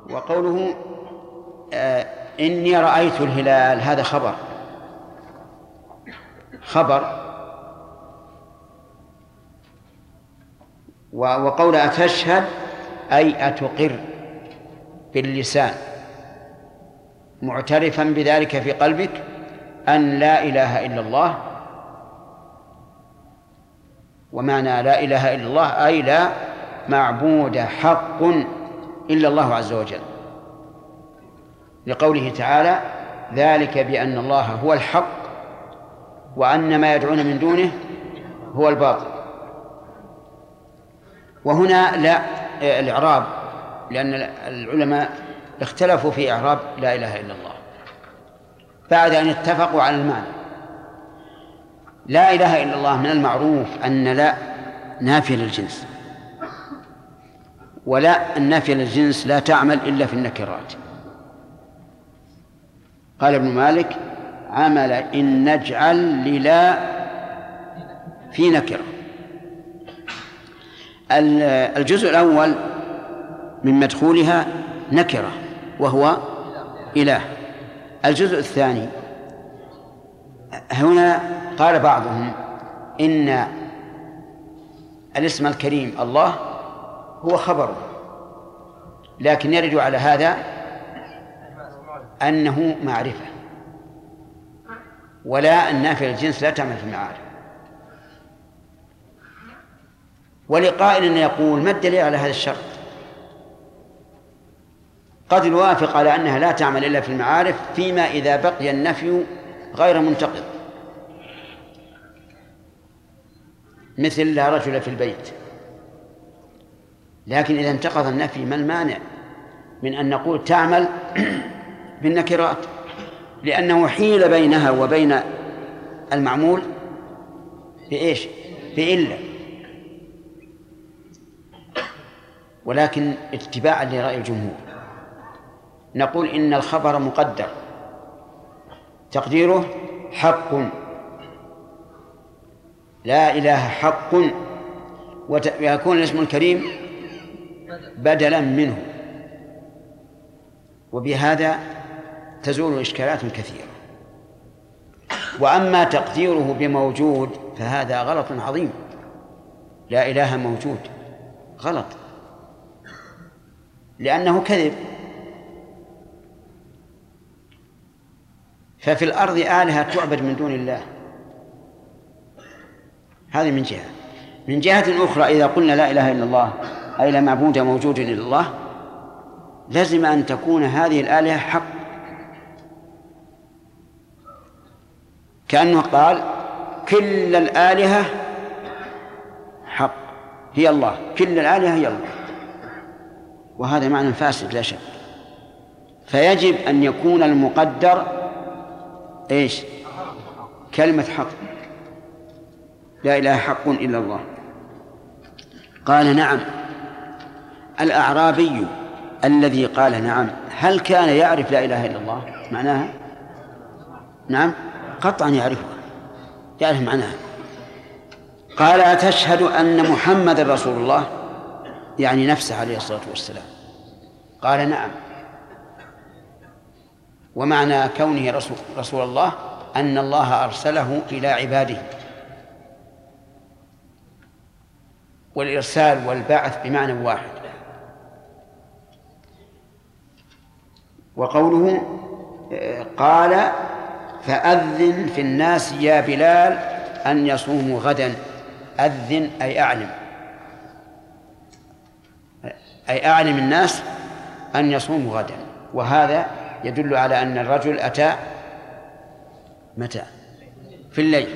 وقوله إني رأيت الهلال، هذا خبر. وقول أتشهد أي أتقر باللسان معترفا بذلك في قلبك أن لا إله إلا الله. ومعنى لا إله إلا الله أي لا معبود حق إلا الله عز وجل، لقوله تعالى ذلك بأن الله هو الحق وأن ما يدعون من دونه هو الباطل. وهنا لا الإعراب، لأن العلماء اختلفوا في إعراب لا إله إلا الله بعد أن اتفقوا على المعنى. لا إله إلا الله من المعروف أن لا نافية للجنس، ولا النافية للجنس لا تعمل إلا في النكرات. قال ابن مالك عمل إن نجعل للا في نكرة. الجزء الأول من مدخولها نكرة وهو إله. الجزء الثاني هنا قال بعضهم إن الاسم الكريم الله هو خبره، لكن يرد على هذا أنه معرفة، ولا النافية للجنس لا تعمل في المعارف. ولقائل يقول ما الدليل على هذا الشرط؟ قد نوافق على أنها لا تعمل إلا في المعارف فيما إذا بقي النفي غير منتقض، مثل لا رجل في البيت. لكن إذا انتقض النفي ما المانع من أن نقول تعمل بالنكرات؟ لأنه حيل بينها وبين المعمول بإيش؟ بإلا. ولكن اتباعا لرأي الجمهور نقول إن الخبر مقدر تقديره حق، لا إله حق، ويكون الاسم الكريم بدلا منه، وبهذا تزول إشكالات كثيرة. وأما تقديره بموجود فهذا غلط عظيم. لا إله موجود غلط، لأنه كذب. ففي الأرض آلهة تعبد من دون الله، هذه من جهة. من جهة أخرى إذا قلنا لا إله إلا الله أي لا معبود موجود إلا الله، لازم أن تكون هذه الآلهة حق، كأنه قال كل الآلهة حق هي الله، كل الآلهة هي الله، وهذا معنى فاسد لا شك. فيجب أن يكون المقدر إيش؟ كلمة حق، لا إله حق إلا الله. قال نعم. الأعرابي الذي قال نعم هل كان يعرف لا إله إلا الله معناها؟ نعم قطعا يعرفها، يعرف معناها. قال أتشهد أن محمد رسول الله، يعني نفسه عليه الصلاة والسلام. قال نعم. ومعنى كونه رسول الله أن الله أرسله إلى عباده، والإرسال والبعث بمعنى واحد. وقوله قال فأذن في الناس يا بلال أن يصوموا غدا. أذن أي أعلم، أي أعلم الناس أن يصوموا غدا. وهذا يدل على أن الرجل أتى متى؟ في الليل.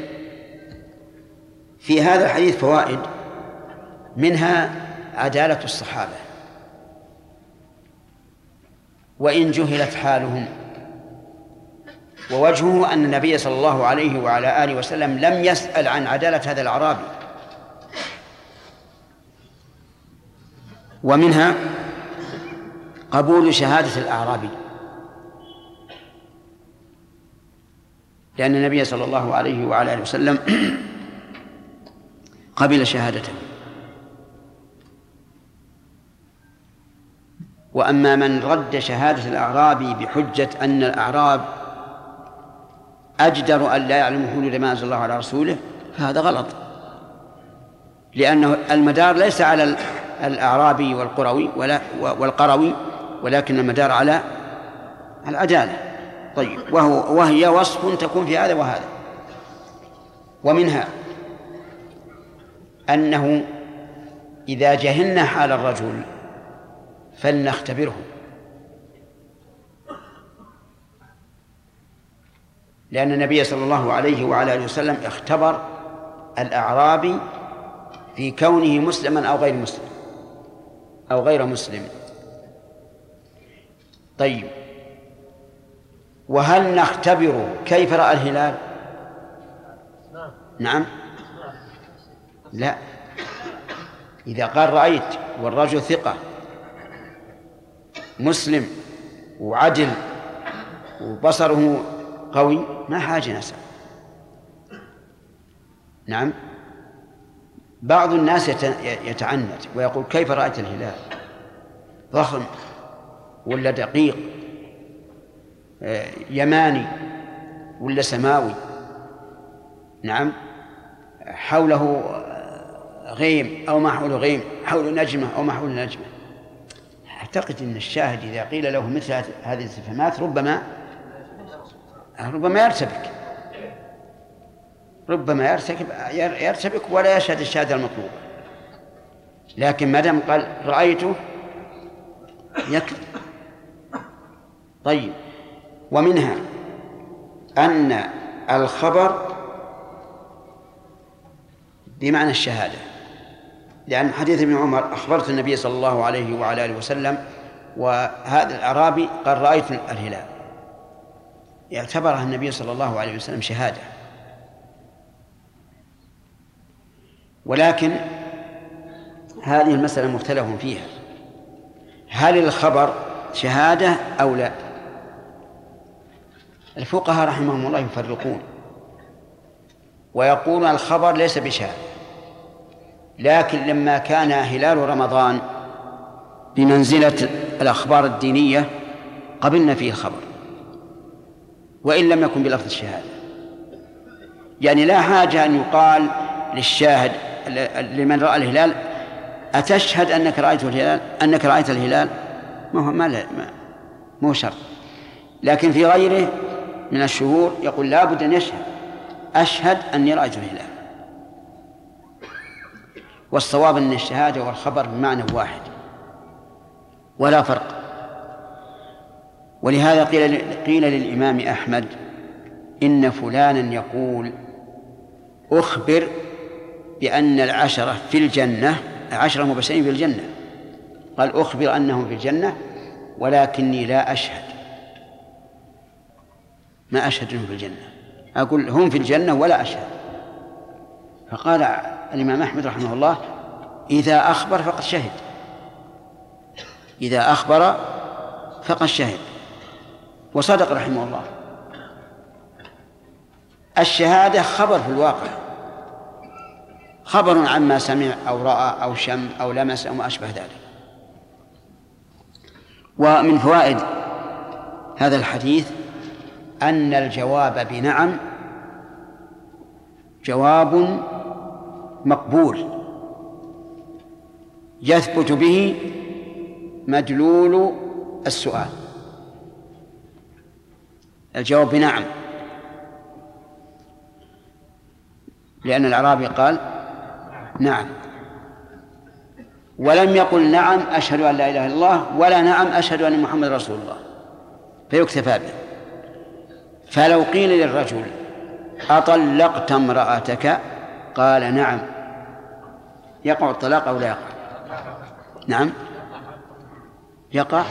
في هذا الحديث فوائد، منها عدالة الصحابة وإن جهلت حالهم. ووجهه أن النبي صلى الله عليه وعلى آله وسلم لم يسأل عن عدالة هذا الأعرابي. ومنها قبول شهادة الأعرابي، لأن النبي صلى الله عليه وعلى آله وسلم قبل شهادته. وأما من رد شهادة الأعرابي بحجة أن الأعراب أجدر أن لا يعلموا حدود ما أنزل الله على رسوله فهذا غلط، لأنه المدار ليس على الأعرابي والقروي ولكن المدار على العدالة. طيب، وهي وصف تكون في هذا وهذا. ومنها أنه إذا جهلنا حال الرجل فلنختبره، لأن النبي صلى الله عليه وعلى آله وسلم اختبر الأعرابي في كونه مسلما أو غير مسلم. طيب، وهل نختبره كيف رأى الهلال؟ نعم. لا، إذا قال رأيت والرجل ثقة مسلم وعدل وبصره قوي ما حاجة نسأل. نعم. بعض الناس يتعنت ويقول كيف رأيت الهلال؟ ضخم ولا دقيق، يماني ولا سماوي، نعم، حوله غيم أو ما حوله غيم، حوله نجمة أو ما حوله نجمة. أعتقد أن الشاهد إذا قيل له مثل هذه الاستفهامات ربما يرتبك ولا يشهد الشهادة المطلوبة. لكن ما دام قال رأيته يكفي. طيب، ومنها أن الخبر بمعنى الشهادة، لأن حديث ابن عمر أخبرت النبي صلى الله عليه وعلى آله وسلم وهذا الأعرابي قال رأيت الهلال، يعتبرها النبي صلى الله عليه وسلم شهادة. ولكن هذه المسألة مختلف فيها، هل الخبر شهادة أو لا؟ الفقهاء رحمهم الله يفرقون ويقولون الخبر ليس بشهادة، لكن لما كان هلال رمضان بمنزلة الأخبار الدينية قبلنا فيه الخبر وإن لم يكن بلفظ الشهادة. يعني لا حاجة أن يقال للشاهد لمن رأى الهلال أتشهد أنك رأيت الهلال؟ ما هو شرط. لكن في غيره من الشهور يقول لا بد أن يشهد أشهد أني رأيت الهلال. والصواب أن الشهادة والخبر بمعنى واحد ولا فرق. ولهذا قيل للإمام أحمد إن فلانا يقول أخبر بأن العشرة في الجنة، 10 مبشرين في الجنة، قال أخبر أنهم في الجنة ولكني لا أشهد، ما أشهد أنهم في الجنة، أقول هم في الجنة ولا أشهد. فقال الإمام أحمد رحمه الله إذا أخبر فقد شهد، إذا أخبر فقد شهد. وصدق رحمه الله. الشهادة خبر في الواقع، خبر عما سمع أو رأى أو شم أو لمس أو ما أشبه ذلك. ومن فوائد هذا الحديث أن الجواب بنعم جواب مقبول يثبت به مدلول السؤال. الجواب بنعم، لأن الأعرابي قال نعم، ولم يقل نعم أشهد أن لا إله إلا الله ولا نعم أشهد أن محمد رسول الله فيكتفى به. فلو قيل للرجل أطلقت امرأتك قال نعم، يقع الطلاق أو لا يقع؟ نعم يقع،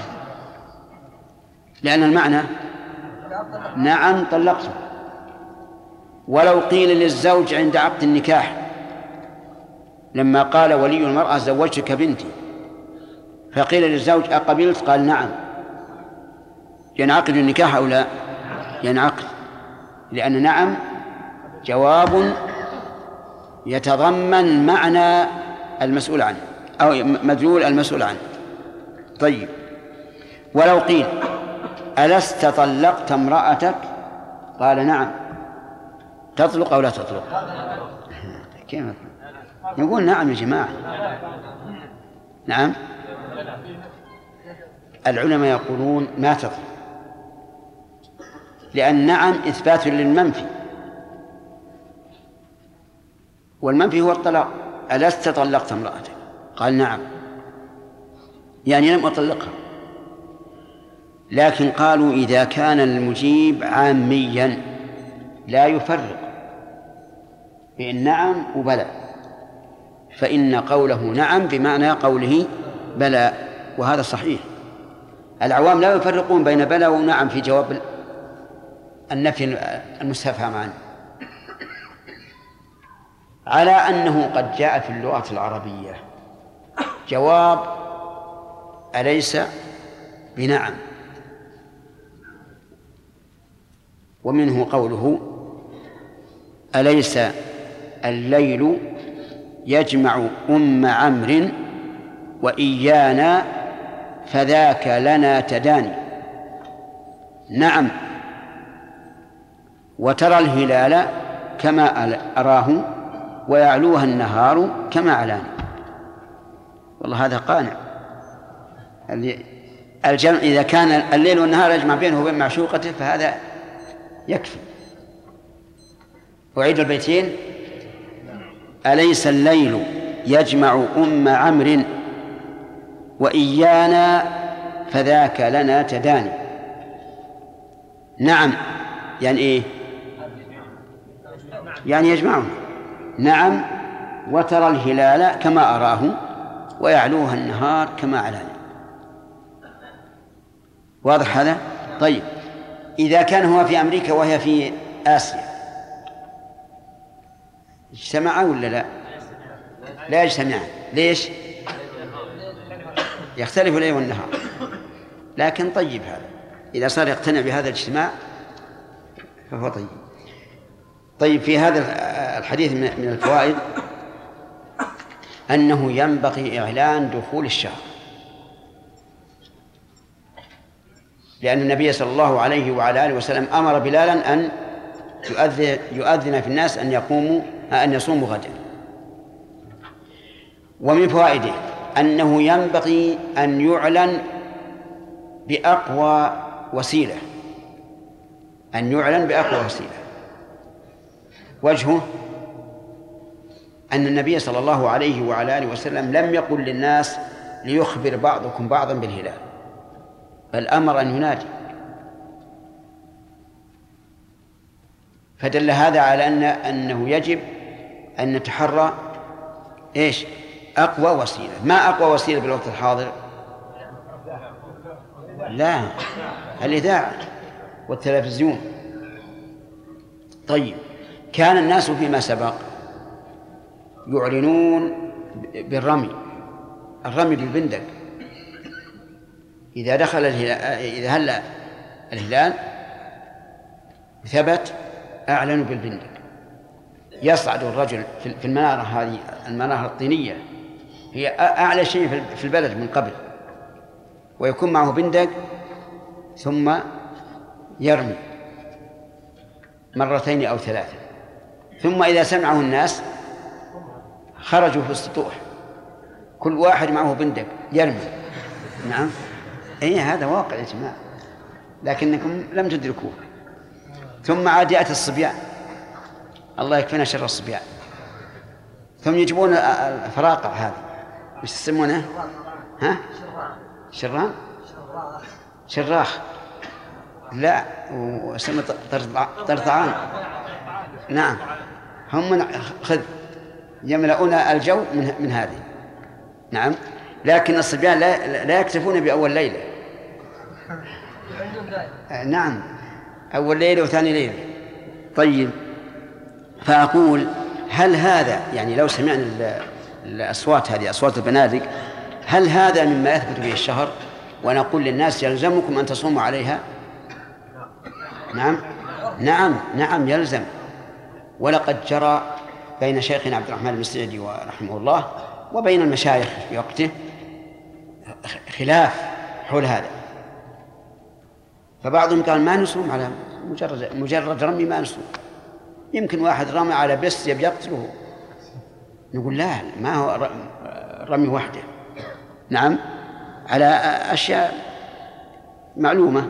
لأن المعنى نعم طلقته. ولو قيل للزوج عند عقد النكاح لما قال ولي المرأة زوجتك بنتي، فقيل للزوج أقبلت قال نعم، ينعقد النكاح أو لا؟ ينعقد، لأن نعم جواب يتضمن معنى المسؤول عنه أو مدلول المسؤول عنه. طيب، ولو قيل ألست طلقت امرأتك؟ قال نعم، تطلق أو لا تطلق؟ كيف يقول نعم يا جماعة؟ نعم. العلماء يقولون ما تطلق، لأن نعم إثبات للمنفي، والمنفي هو الطلاق. ألست طلقت امرأتك؟ قال نعم، يعني لم أطلقها. لكن قالوا إذا كان المجيب عاميا لا يفرق بين نعم وبلى، فإن قوله نعم بمعنى قوله بلى، وهذا صحيح. العوام لا يفرقون بين بلى ونعم في جواب النفي المستفهم عنه، على أنه قد جاء في اللغة العربية جواب أليس بنعم، ومنه قوله أليس الليل يجمع أم عمرو وإيانا فذاك لنا تداني. نعم، وترى الهلال كما أراه ويعلوها النهار كما علاني. والله هذا قانع. الجمع إذا كان الليل والنهار يجمع بينه وبين معشوقته فهذا يكفي. أعيد البيتين: أليس الليل يجمع أم عمرو وإيانا فذاك لنا تداني. نعم يعني إيه؟ يعني يجمعهم. نعم، وترى الهلال كما أراه ويعلوها النهار كما علاني. واضح هذا؟ طيب، إذا كان هو في أمريكا وهي في آسيا اجتمعا ولا لا؟ لا يجتمعان. ليش؟ يختلف الليل والنهار. لكن طيب، هذا إذا صار يقتنع بهذا الاجتماع فهو طيب. طيب، في هذا الحديث من الفوائد أنه ينبغي إعلان دخول الشهر، لأن النبي صلى الله عليه وعلى آله وسلم أمر بلالا أن يؤذن في الناس أن يصوموا غدا. ومن فوائده أنه ينبغي أن يعلن بأقوى وسيلة، وجهه أن النبي صلى الله عليه وعلى آله وسلم لم يقل للناس ليخبر بعضكم بعضا بالهلال، بل أمر أن ينادي. فدل هذا على أنه يجب أن نتحرى إيش؟ أقوى وسيلة. ما أقوى وسيلة بالوقت الحاضر؟ لا، الإذاعة والتلفزيون. طيب، كان الناس فيما سبق يعلنون بالرمي بالبندق. إذا دخل إذا هل الهلال ثبت أعلنوا بالبندق. يصعد الرجل في المنارة، هذه المنارة الطينية هي أعلى شيء في البلد من قبل، ويكون معه بندق ثم يرمي مرتين أو ثلاثة، ثم إذا سمعه الناس خرجوا في السطوح، كل واحد معه بندق يرمي. نعم، هذا واقع يا جماعة، لكنكم لم تدركوه. ثم عاد يأتي الصبيان، الله يكفينا شر الصبيان، ثم يجيبون الفراقع هذه، وش يسمونه؟ ها؟ شراخ. لا، وسمى طرطعان. نعم، هم خذ يملؤون الجو من هذه. نعم، لكن الصبيان لا يكتفون بأول ليلة. نعم، أول ليلة وثاني ليلة. طيب، فأقول هل هذا يعني لو سمعنا الأصوات هذه، أصوات البنادق، هل هذا مما يثبت به الشهر ونقول للناس يلزمكم أن تصوموا عليها؟ نعم يلزم. ولقد جرى بين شيخنا عبد الرحمن المسعدي ورحمه الله وبين المشايخ في وقته خلاف حول هذا، فبعضهم قال ما نصوم على مجرد رمي، ما نصوم، يمكن واحد رمى على بس يبي يقتله. نقول لا، ما هو رمي وحده، نعم، على أشياء معلومة.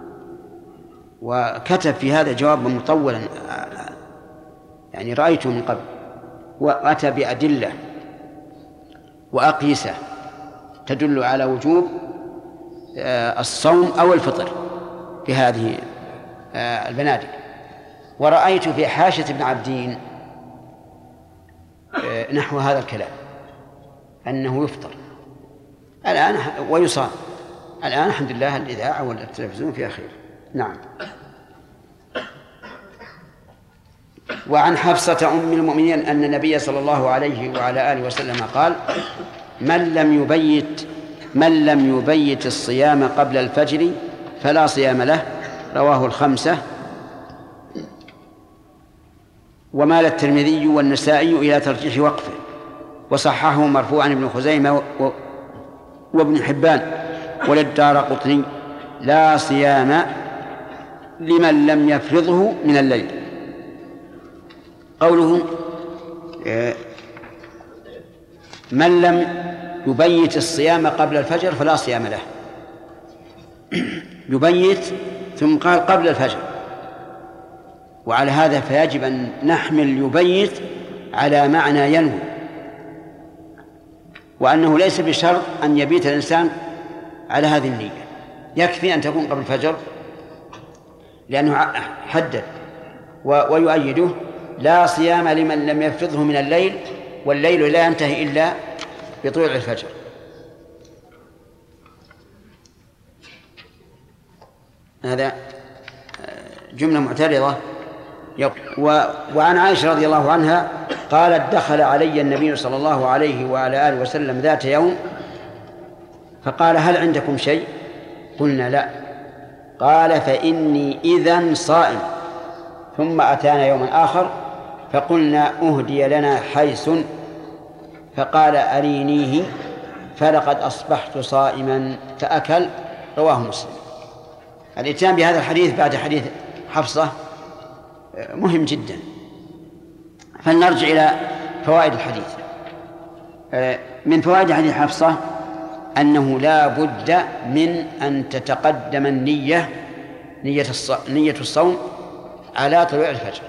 وكتب في هذا جوابا مطولا يعني رأيته من قبل، وأتى بأدلة وأقيسة تدل على وجوب الصوم أو الفطر في هذه البنادق. ورأيت في حاشية ابن عبدين نحو هذا الكلام، أنه يفطر الآن ويصام الآن. الحمد لله الإذاعة والتلفزيون فيها خير. نعم. وعن حفصة أم المؤمنين أن النبي صلى الله عليه وعلى آله وسلم قال: من لم يبيت الصيام قبل الفجر فلا صيام له. رواه الخمسة. ومال الترمذي والنسائي إلى ترجيح وقفه، وصححه مرفوعا ابن خزيمة وابن حبان وللدارقطني: لا صيام لمن لم يفرضه من الليل. قوله من لم يبيت الصيام قبل الفجر فلا صيام له، يبيت ثم قال قبل الفجر، وعلى هذا فيجب أن نحمل يبيت على معنى ينوي، وأنه ليس بشرط أن يبيت الإنسان على هذه النية، يكفي أن تكون قبل الفجر، لأنه حدد ويؤيده: لا صيام لمن لم يفرضه من الليل، والليل لا ينتهي إلا بطلوع الفجر. هذا جملة معترضة. وعن عائشة رضي الله عنها قالت: دخل علي النبي صلى الله عليه وعلى آله وسلم ذات يوم فقال: هل عندكم شيء؟ قلنا: لا. قال: فإني إذن صائم. ثم أتانا يوما آخر فقلنا: أهدي لنا حيث، فقال: أرينيه، فلقد أصبحت صائما، فأكل. رواه مسلم. الإتيان بهذا الحديث بعد حديث حفصة مهم جدا. فلنرجع إلى فوائد الحديث. من فوائد حديث حفصة أنه لا بد من أن تتقدم نية الصوم على طلوع الفجر.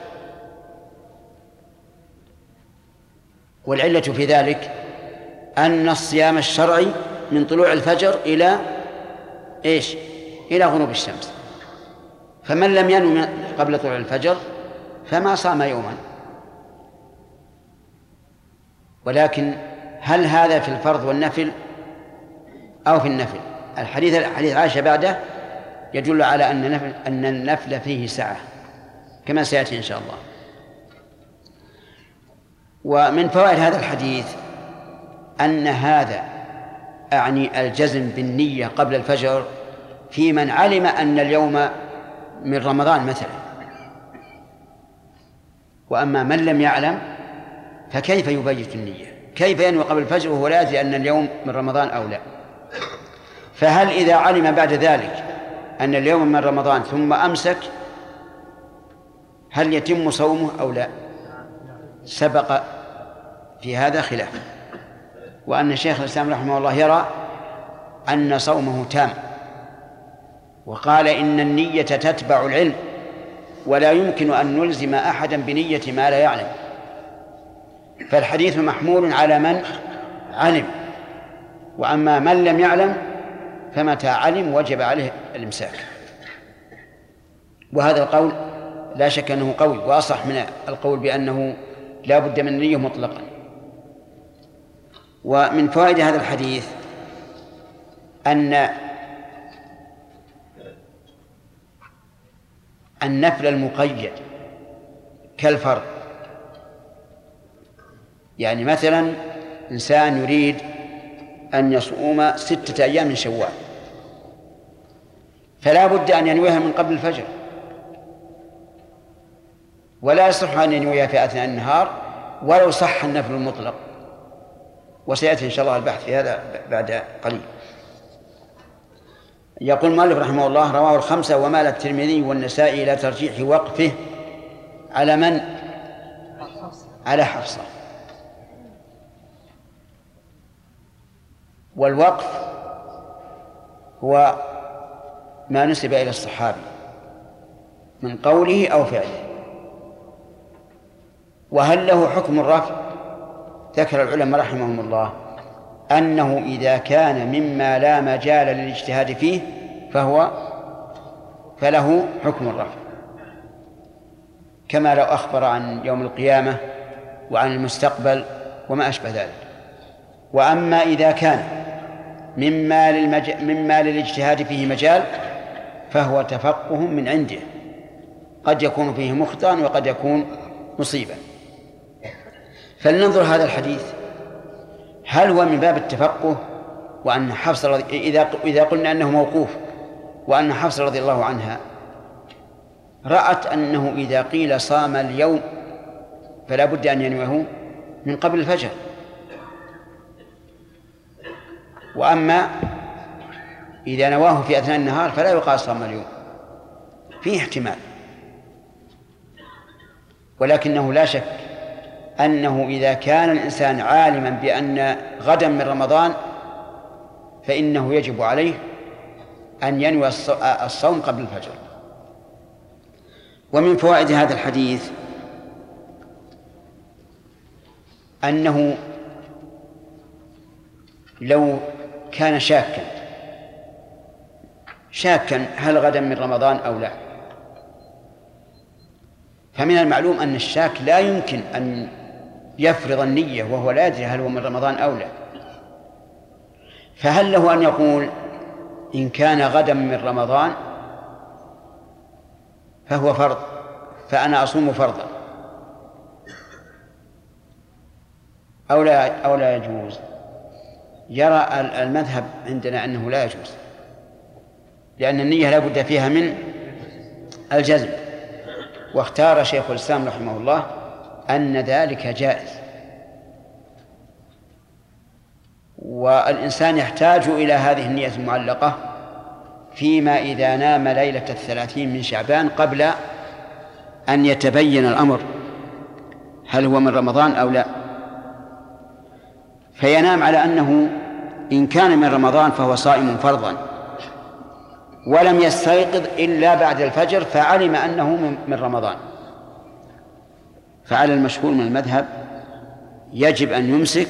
والعلة في ذلك أن الصيام الشرعي من طلوع الفجر إلى إيش؟ إلى غروب الشمس. فمن لم ينوي قبل طلوع الفجر فما صام يوما. ولكن هل هذا في الفرض والنفل أو في النفل؟ حديث عائشة بعده يدل على أن النفل فيه سعة، كما سيأتي إن شاء الله. ومن فوائد هذا الحديث أن هذا أعني الجزم بالنية قبل الفجر في من علم أن اليوم من رمضان مثلا. وأما من لم يعلم فكيف يبيت النية؟ كيف ينوي قبل الفجر وهو لا يدري أن اليوم من رمضان أو لا؟ فهل إذا علم بعد ذلك أن اليوم من رمضان ثم أمسك هل يتم صومه أو لا؟ سبق في هذا خلاف، وأن شيخ الإسلام رحمه الله يرى أن صومه تام، وقال إن النية تتبع العلم، ولا يمكن أن نلزم أحدا بنية ما لا يعلم. فالحديث محمول على من علم، وأما من لم يعلم فمتى علم وجب عليه الإمساك. وهذا القول لا شك أنه قوي، وأصح من القول بأنه لا بد من النية مطلقا. ومن فوائد هذا الحديث أن النفل المقيد كالفرض، يعني مثلا إنسان يريد أن يصوم 6 أيام من شوال، فلا بد أن ينويها من قبل الفجر، ولا يصح أن ينويها في أثناء النهار ولو صح النفل المطلق، وسيأتي إن شاء الله البحث في هذا بعد قليل. يقول المؤلف رحمه الله: رواه الخمسة ومال الترمذي والنسائي إلى ترجيح وقفه على من؟ على حفصة. والوقف هو ما نسب إلى الصحابي من قوله أو فعله. وهل له حكم الرفع؟ ذكر العلماء رحمهم الله أنه إذا كان مما لا مجال للاجتهاد فيه فله حكم الرفع، كما لو أخبر عن يوم القيامة وعن المستقبل وما أشبه ذلك. وأما إذا كان مما للاجتهاد فيه مجال فهو تفقه من عنده، قد يكون فيه مخطئا وقد يكون مصيبا. فلننظر هذا الحديث، هل هو من باب التفقه؟ وأن حفصة إذا قلنا أنه موقوف، وأن حفصة رضي الله عنها رأت أنه إذا قيل صام اليوم فلا بد أن ينويه من قبل الفجر، وأما إذا نواه في أثناء النهار فلا يقال صام اليوم، فيه احتمال. ولكنه لا شك أنه إذا كان الإنسان عالما بأن غدا من رمضان فإنه يجب عليه أن ينوي الصوم قبل الفجر. ومن فوائد هذا الحديث أنه لو كان شاكا هل غدا من رمضان أو لا، فمن المعلوم أن الشاك لا يمكن أن يفرض النية وهو لا يدري هل هو من رمضان أو لا. فهل له أن يقول إن كان غدا من رمضان فهو فرض فأنا أصوم فرضا، أو لا يجوز؟ يرى المذهب عندنا أنه لا يجوز، لأن النية لا بد فيها من الجزم. واختار شيخ الإسلام رحمه الله أن ذلك جائز، والإنسان يحتاج إلى هذه النية المعلقة فيما إذا نام ليلة 30 من شعبان قبل أن يتبين الأمر هل هو من رمضان أو لا، فينام على أنه إن كان من رمضان فهو صائم فرضا، ولم يستيقظ إلا بعد الفجر فعلم أنه من رمضان، فعلى المشهور من المذهب يجب أن يمسك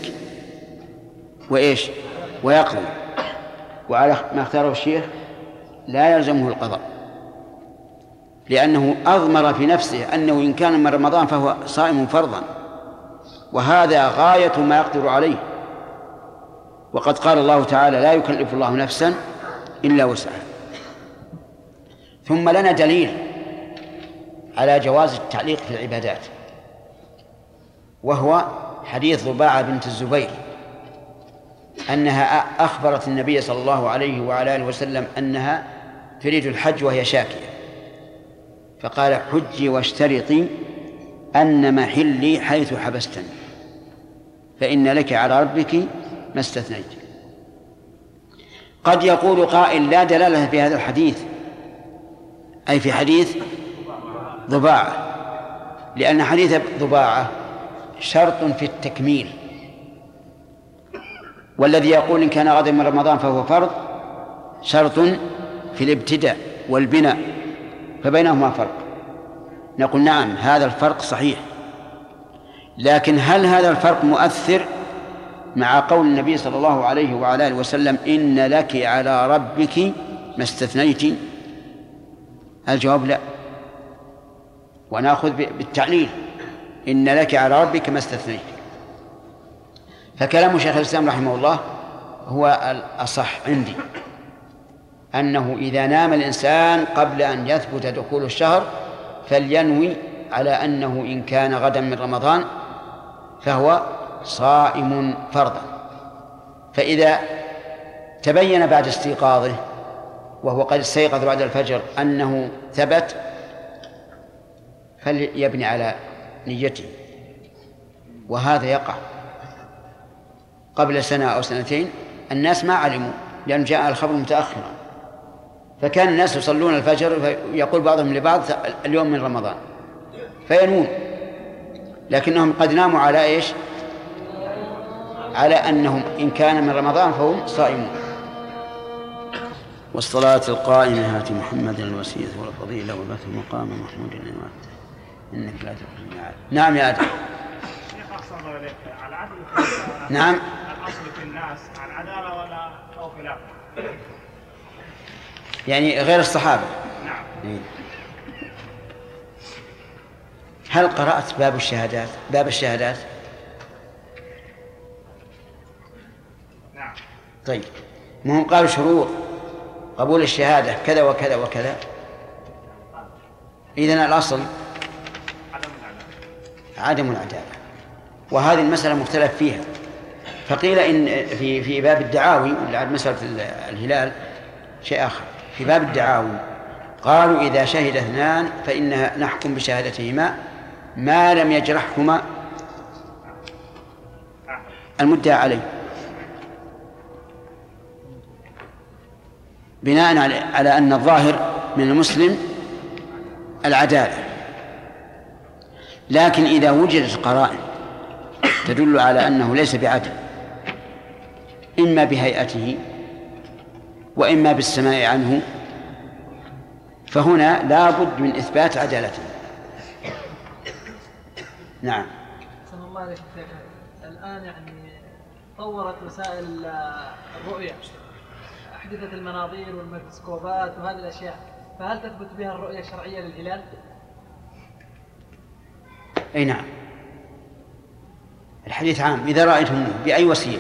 ويقضي، وعلى ما اختاره الشيخ لا يلزمه القضاء، لأنه أضمر في نفسه أنه إن كان من رمضان فهو صائم فرضا، وهذا غاية ما يقدر عليه. وقد قال الله تعالى: لا يكلف الله نفسا إلا وسعها. ثم لنا دليل على جواز التعليق في العبادات، وهو حديث ضباعة بنت الزبير أنها أخبرت النبي صلى الله عليه وعلى آله وسلم أنها تريد الحج وهي شاكية، فقال: حجي واشترطي أن محلي حيث حبستني، فإن لك على ربك ما استثنيت. قد يقول قائل: لا دلالة في هذا الحديث، أي في حديث ضباعة، لأن حديث ضباعة شرط في التكميل، والذي يقول إن كان غدا من رمضان فهو فرض شرط في الابتداء والبناء، فبينهما فرق. نقول: نعم، هذا الفرق صحيح، لكن هل هذا الفرق مؤثر مع قول النبي صلى الله عليه وعلى آله وسلم: إن لك على ربك ما استثنيت؟ الجواب لا، ونأخذ بالتعليل: إن لك على ربك ما استثنيت. فكلام شيخ الإسلام رحمه الله هو الأصح عندي، أنه إذا نام الإنسان قبل أن يثبت دخول الشهر فلينوي على أنه إن كان غدا من رمضان فهو صائم فرضا، فإذا تبين بعد استيقاظه وهو قد استيقظ بعد الفجر أنه ثبت فليبني على نيته. وهذا يقع. قبل سنة أو سنتين الناس ما علموا، لأن جاء الخبر متأخرا، فكان الناس يصلون الفجر فيقول بعضهم لبعض اليوم من رمضان فينوون، لكنهم قد ناموا على إيش؟ على أنهم إن كان من رمضان فهم صائمون. والصلاة القائمة هات محمدا الوسيلة والفضيلة وبث مقام محمود إنك لا تخرج الميعاد. نعم يا أدم. نعم. الأصل في الناس العدالة ولا أو خلاف؟ يعني غير الصحابة. نعم. هل قرأت باب الشهادات؟ نعم. طيب، ما هم قالوا شروط قبول الشهادة كذا وكذا وكذا، إذن الأصل عدم العدالة، وهذه المسألة مختلف فيها. فقيل إن في باب الدعاوي، عند مسألة الهلال شيء آخر، في باب الدعاوي قالوا إذا شهد اثنان فإنها نحكم بشهادتهما ما لم يجرحهما المدعى عليه، بناء على أن الظاهر من المسلم العدالة. لكن إذا وجدت قرائن تدل على أنه ليس بعدل، إما بهيئته وإما بالسماع عنه، فهنا لا بد من إثبات عدالته. نعم. صلى الله عليه وسلم. الآن يعني طورت وسائل الرؤية، أحدثت المناظير والميكروسكوبات وهذه الأشياء، فهل تثبت بها الرؤية الشرعية للهلال؟ أي نعم، الحديث عام إذا رأيتم بأي وسيلة،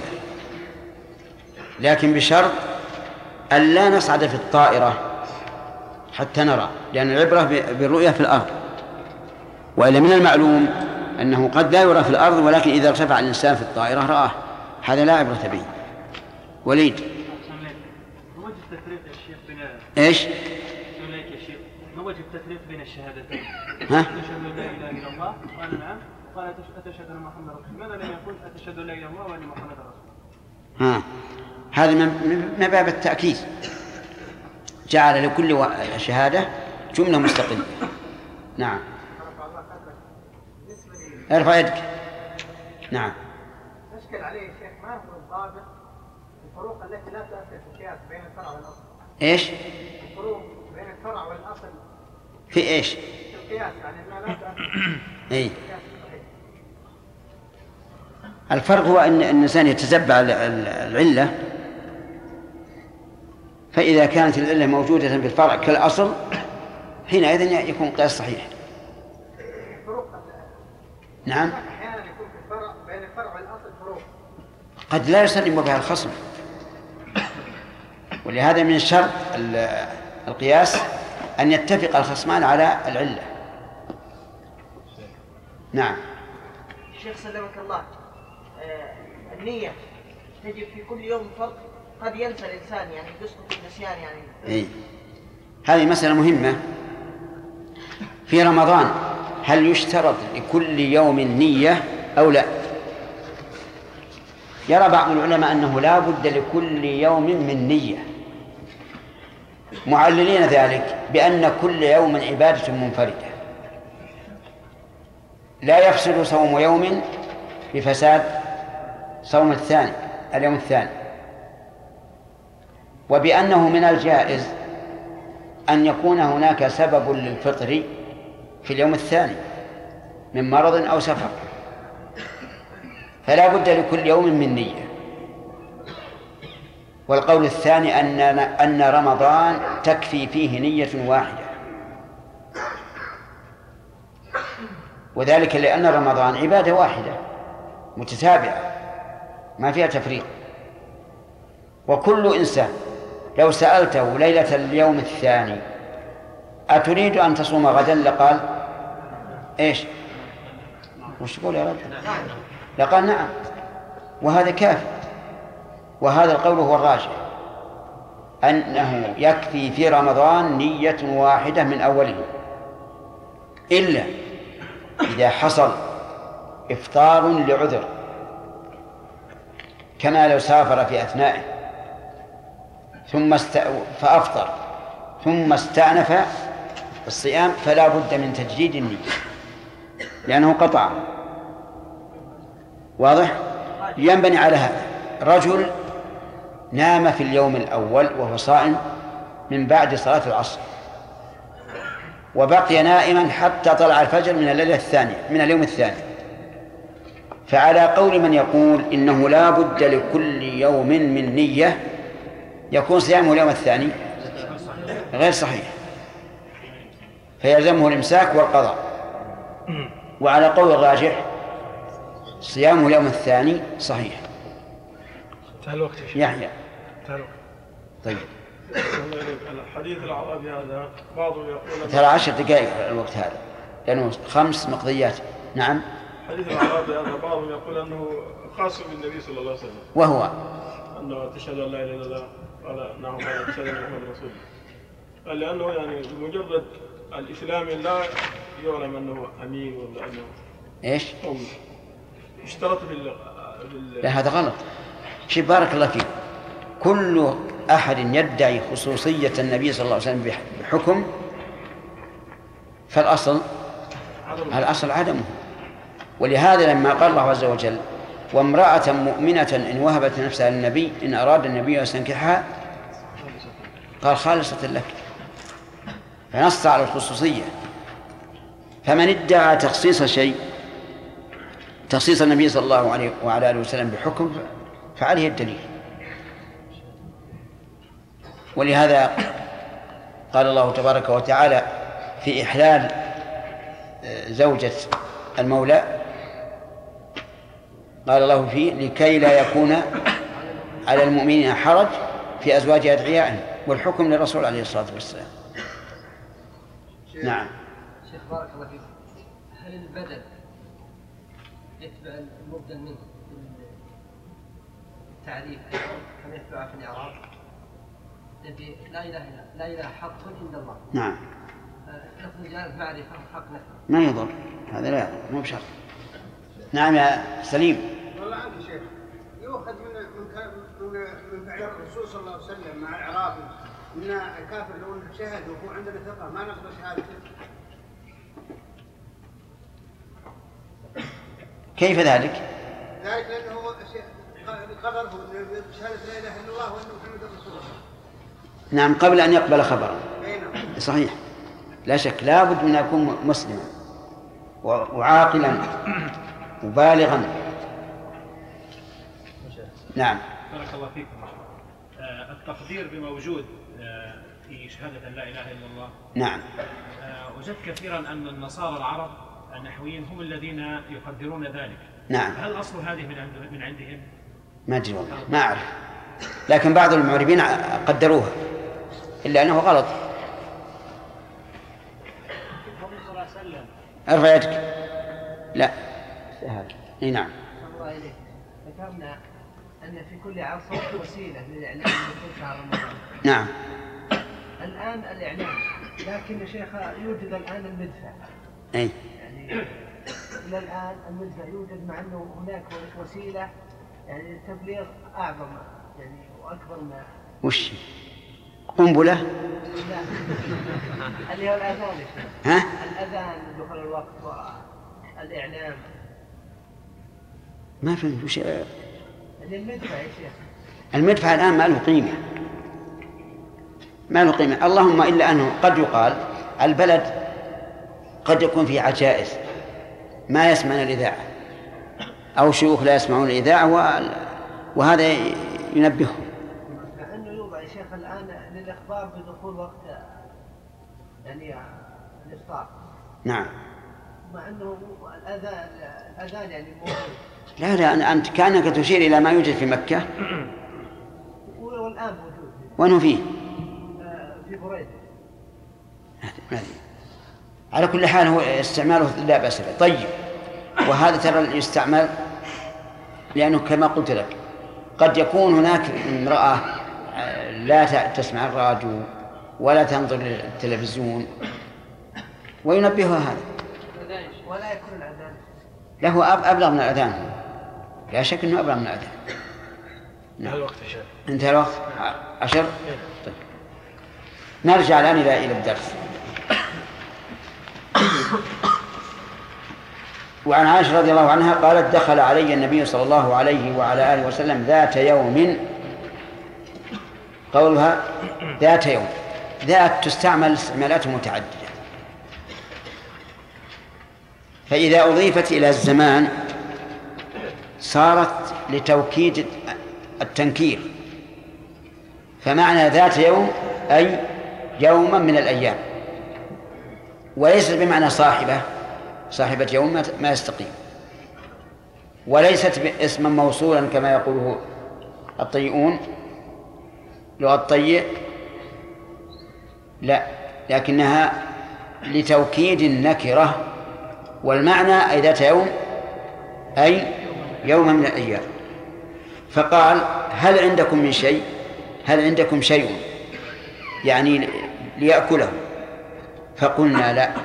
لكن بشرط أن لا نصعد في الطائرة حتى نرى، لأن العبرة بالرؤية في الأرض، وإلا من المعلوم أنه قد لا يرى في الأرض، ولكن إذا ارتفع الإنسان في الطائرة رآه، هذا لا عبرة به. وليد. ما وجه التفريق يا شيخ بين إيش؟ ما وجه التفريق بين الشهادتين؟ ها؟ أشهد أن لا إله إلا الله قال نعم، قال أتشهد أن محمد رسول الله، لماذا لم يقل أتشهد أن لا إله إلا الله وأن محمد رسول الله؟ هذا من باب التأكيد، جعل لكل شهادة جملة مستقلة. نعم. ارفع يدك. نعم. أشكل عليه يا شيخ ما هو الضابط الفروق التي لا تؤثر في القياس بين الفرع والأصل؟ إيش؟ الفروق بين الفرع والأصل في إيش؟ في القياس، يعني أنها لا تؤثر. إيه. الفرق هو أن الإنسان يتتبع العلة، فإذا كانت العلة موجودة في الفرع كالأصل حينئذ يكون قياس صحيح. نعم. أحيانا يكون في الفرع بين الفرع والأصل فروق قد لا يسلم بها الخصم، ولهذا من شرط القياس أن يتفق الخصمان على العلة. نعم. الشيخ سلمك الله، النية تجب في كل يوم فرق، قد ينسى الإنسان يعني يسقط النسيان يعني. إيه. هذه مسألة مهمة. في رمضان هل يشترط لكل يوم نية أو لا؟ يرى بعض العلماء أنه لا بد لكل يوم من نية، معللين ذلك بأن كل يوم عبادة منفردة لا يفسد صوم يوم بفساد صوم اليوم الثاني، وبأنه من الجائز أن يكون هناك سبب للفطر في اليوم الثاني من مرض أو سفر، فلا بد لكل يوم من نية. والقول الثاني أن رمضان تكفي فيه نية واحدة، وذلك لأن رمضان عبادة واحدة متتابعة ما فيها تفريق. وكل إنسان لو سألته ليلة اليوم الثاني أتريد أن تصوم غدا لقال إيش؟ وش تقول يا رجل؟ لقال نعم، وهذا كافي. وهذا القول هو الراجح، أنه يكفي في رمضان نية واحدة من أوله، إلا إذا حصل إفطار لعذر، كما لو سافر في أثنائه فأفطر ثم استأنف الصيام فلا بد من تجديد النية لأنه قطع. واضح؟ ينبني على هذا. رجل نام في اليوم الأول وهو صائم من بعد صلاة العصر وبقي نائما حتى طلع الفجر من الليلة الثانية من اليوم الثاني، فعلى قول من يقول إنه لا بد لكل يوم من نية يكون صيامه اليوم الثاني غير صحيح، فيلزمه الإمساك والقضاء. وعلى قول الراجح صيامه اليوم الثاني صحيح. انتهى الوقت يا شيخ. يحيى. انتهى الوقت. طيب. الحديث الأعرابي هذا بعضهم يقول ترى 10 دقائق الوقت هذا لأنه 5 مقضيات. نعم. حديث الأعرابي هذا بعضهم يقول أنه خاص بالنبي صلى الله عليه وسلم. وهو أنه تشهد أن لا إله إلا الله قال نعم قال تشهد أن محمد رسول الله. قال لأنه يعني مجرد الإسلام لا يعلم أنه أمين ولا أنه إيش؟ اشترط لا هذا غلط. شيء بارك الله فيك، كل أحد يدعي خصوصية النبي صلى الله عليه وسلم بحكم فالأصل عدمه. ولهذا لما قال الله عز وجل وامرأة مؤمنة إن وهبت نفسها للنبي إن أراد النبي أن يستنكحها قال خالصة لك، فنص على الخصوصية. فمن ادعى تخصيص شيء تخصيص النبي صلى الله عليه وعلى آله وسلم بحكم فعليه الدليل. ولهذا قال الله تبارك وتعالى في إحلال زوجة المولى قال الله فيه لكي لا يكون على المؤمنين حرج في أزواج أدعيائهم والحكم للرسول عليه الصلاة والسلام. نعم. شيخ بارك الله فيك، هل البدل يتبع المبدل منه التعريف كما يتبع في الإعراب الذي لا إله حق إلا الله؟ نعم. لفظ جلالة معرفة وحق نفسه ما يضر، هذا لا يضر، مو بشرط. نعم يا سليم. والله عندي شيخ يؤخذ من فعل الرسول صلى الله عليه وسلم مع الأعرابي إن الكافر لو شهد وهو عندنا ثقة ما نقبل شهادته. كيف ذلك؟ ذلك لأنه قرره بشهادة لا إله إلا الله وأن محمد رسول الله. نعم، قبل أن يقبل خبرا. صحيح، لا شك، لا بد من أن يكون مسلما وعاقلا وبالغا. نعم. بارك الله فيكم. التقدير بموجود في شهادة لا إله إلا الله. نعم. وجدت كثيرا أن النصارى العرب النحويين هم الذين يقدرون ذلك. نعم. هل أصل هذه من عندهم؟ ما أدري والله، ما أعرف، لكن بعض المعربين قدروها إلا أنه غلط. ارفع يدك. لا هذا. اي نعم. الله إليك. ذكرنا أن في كل عصر وسيلة للإعلام بدخول شهر رمضان. نعم. الآن الإعلام، لكن يا شيخ يوجد الآن المدفع. أي. يعني إلى الآن المدفع يوجد، مع أنه هناك وسيلة يعني التبليغ أعظم يعني وأكبر ما. وش؟ قنبلة؟ لا. اللي هو الأذان. ها؟ الأذان دخول الوقت والإعلام. ما فهمت وش. المدفع يا شيخ. المدفع الآن ما له قيمة، ما له قيمة، اللهم إلا أنه قد يقال البلد قد يكون فيه عجائز ما يسمعون الإذاعة أو شيوخ لا يسمعون الإذاعة وهذا ينبههم. لأنه يوضع يا شيخ الآن للإخبار بدخول وقت يعني الإفطار. نعم. مع أنه الأذان يعني موجود. لا أنت كأنك تشير إلى ما يوجد في مكة. والآن موجود. وأنه فيه؟ في بريدة. على كل حال هو استعماله لا بأس به. طيب، وهذا ترى يستعمل لأنه كما قلت لك قد يكون هناك امرأة لا تسمع الراديو ولا تنظر للتلفزيون وينبهها هذا. ولا يكون الأذان. لا هو أبلغ من الأذان، لا شك أنه أبلغ من الأذان. انتهى الوقت يا شيخ. انتهى الوقت 10. طيب. نرجع الآن إلى الدرس. وعن عائشة رضي الله عنها قالت دخل علي النبي صلى الله عليه وعلى آله وسلم ذات يوم. قولها ذات يوم، ذات تستعمل استعمالات متعددة، فإذا أضيفت إلى الزمان صارت لتوكيد التنكير، فمعنى ذات يوم أي يوما من الأيام، وليست بمعنى صاحبة يوم ما يستقيم، وليست اسما موصولا كما يقوله الطيئون لغة الطيء، لا، لكنها لتوكيد النكرة، والمعنى أي ذات يوم أي يوم من الأيام. فقال هل عندكم من شيء، هل عندكم شيء يعني ليأكله؟ فقلنا لا.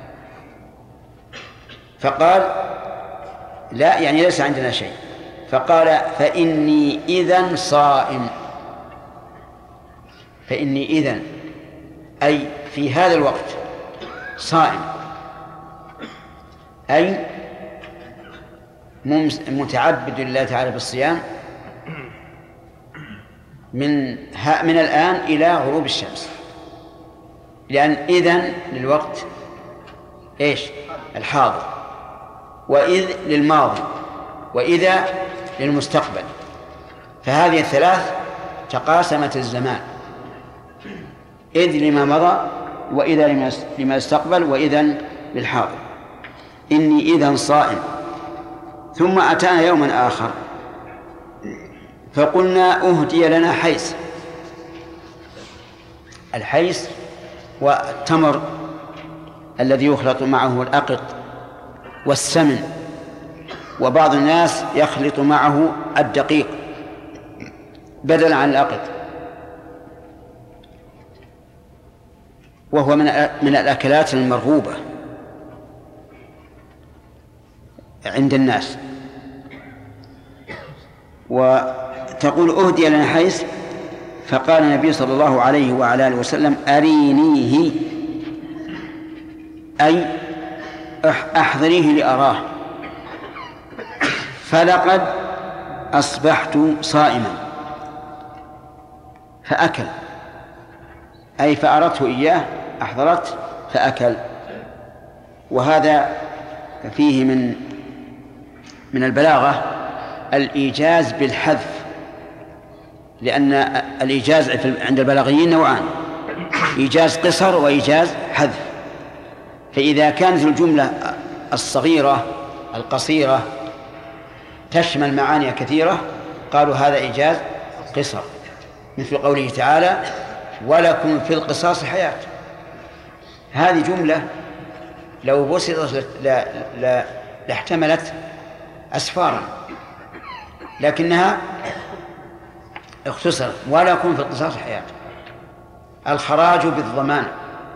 فقال لا يعني ليس عندنا شيء. فقال فإني إذن صائم، فإني إذن أي في هذا الوقت صائم، أي متعبد لله تعالى بالصيام من الآن إلى غروب الشمس، لأن إذن للوقت إيش؟ الحاضر، وإذ للماضي، وإذا للمستقبل، فهذه الثلاث تقاسمت الزمان، إذ لما مضى، وإذا لما استقبل، وإذا للحاضر. إني إذن صائم. ثم أتانا يوما آخر فقلنا أهدي لنا حيس. الحيس والتمر الذي يخلط معه الأقط والسمن، وبعض الناس يخلط معه الدقيق بدلا عن الأقط، وهو من الأكلات المرغوبة عند الناس. وتقول أهدي لنا حيس، فقال النبي صلى الله عليه وعلى آله وسلم أرينيه أي أحضريه لأراه، فلقد أصبحت صائما. فأكل أي فأردته إياه، أحضرت فأكل. وهذا فيه من البلاغة الإيجاز بالحذف، لأن الإيجاز عند البلاغيين نوعان: إيجاز قصر وإيجاز حذف. فإذا كانت الجملة الصغيرة القصيرة تشمل معاني كثيرة قالوا هذا إيجاز قصر، مثل قوله تعالى ولكم في القصاص حياة. هذه جملة لو بسطت لاحتملت أسفارا، لكنها اختصرت ولكم في القصاص حياة. الخراج بالضمان،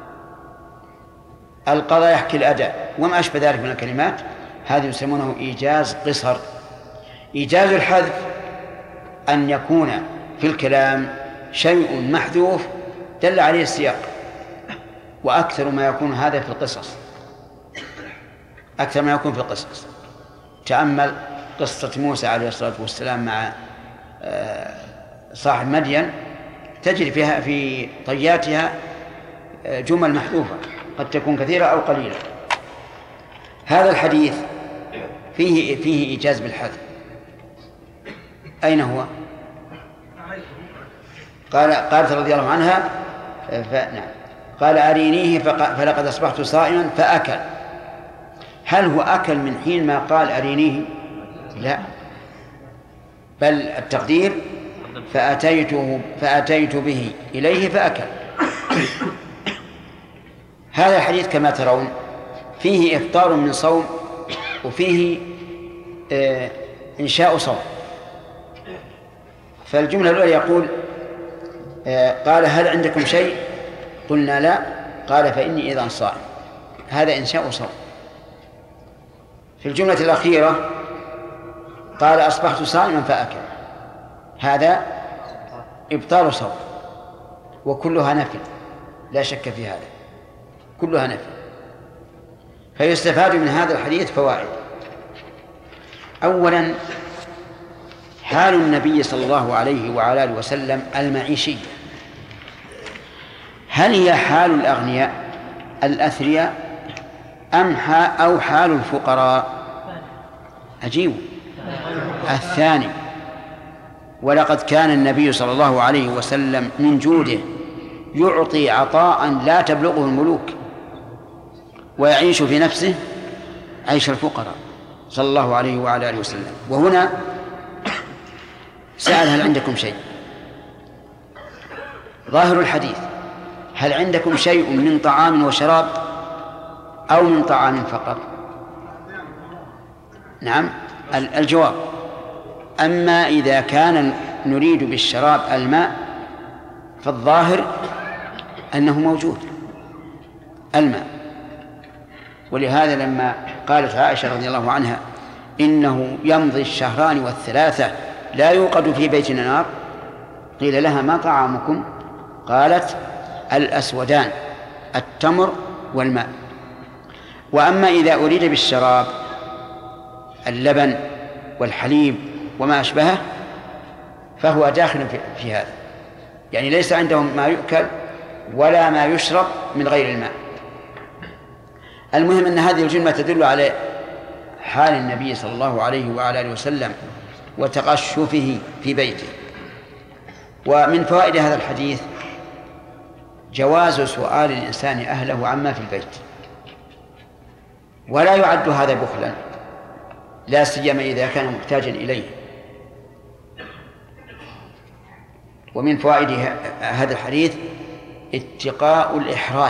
القضاء يحكي الأداء، وما أشبه ذلك من الكلمات، هذه يسمونه إيجاز قصر. إيجاز الحذف أن يكون في الكلام شيء محذوف دل عليه السياق، وأكثر ما يكون هذا في القصص، أكثر ما يكون في القصص. تأمل قصة موسى عليه الصلاة والسلام مع صاحب مدين، تجري فيها في طياتها جمل محذوفة قد تكون كثيرة أو قليلة. هذا الحديث فيه إيجاز بالحذف. أين هو؟ قالت رضي الله عنها نعم، قال أرينيه فلقد أصبحت صائما فأكل. هل هو أكل من حين ما قال أرينيه؟ لا، بل التقدير فأتيت به إليه فأكل. هذا الحديث كما ترون فيه إفطار من صوم، وفيه إنشاء صوم. فالجملة الأولى يقول قال هل عندكم شيء؟ قلنا لا. قال فإني إذن صائم، هذا إنشاء صوم. في الجملة الأخيرة قال أصبحت صائما فأكل، هذا إبطال صوم، وكلها نفي. لا شك في هذا، كلها نفي. فيستفاد من هذا الحديث فوائد. أولا حال النبي صلى الله عليه وعلى آله وسلم المعيشية، هل هي حال الأغنياء الأثرياء أو حال الفقراء؟ عجيب، الثاني. ولقد كان النبي صلى الله عليه وسلم من جوده يعطي عطاء لا تبلغه الملوك، ويعيش في نفسه عيش الفقراء صلى الله عليه وعلى آله وسلم. وهنا سأل هل عندكم شيء؟ ظاهر الحديث هل عندكم شيء من طعام وشراب أو من طعام فقط؟ نعم، الجواب. أما إذا كان نريد بالشراب الماء فالظاهر أنه موجود الماء. ولهذا لما قالت عائشة رضي الله عنها إنه يمضي الشهران والثلاثة لا يوقد في بيتنا نار، قيل لها ما طعامكم؟ قالت الأسودان التمر والماء. وأما إذا أريد بالشراب اللبن والحليب وما أشبهه فهو داخل في هذا، يعني ليس عندهم ما يؤكل ولا ما يشرب من غير الماء. المهم أن هذه الجملة تدل على حال النبي صلى الله عليه وعلى آله وسلم وتقشفه في بيته. ومن فوائد هذا الحديث جواز سؤال الإنسان أهله عما في البيت، ولا يعد هذا بخلا، لا سيما إذا كان محتاجا إليه. ومن فوائد هذا الحديث اتقاء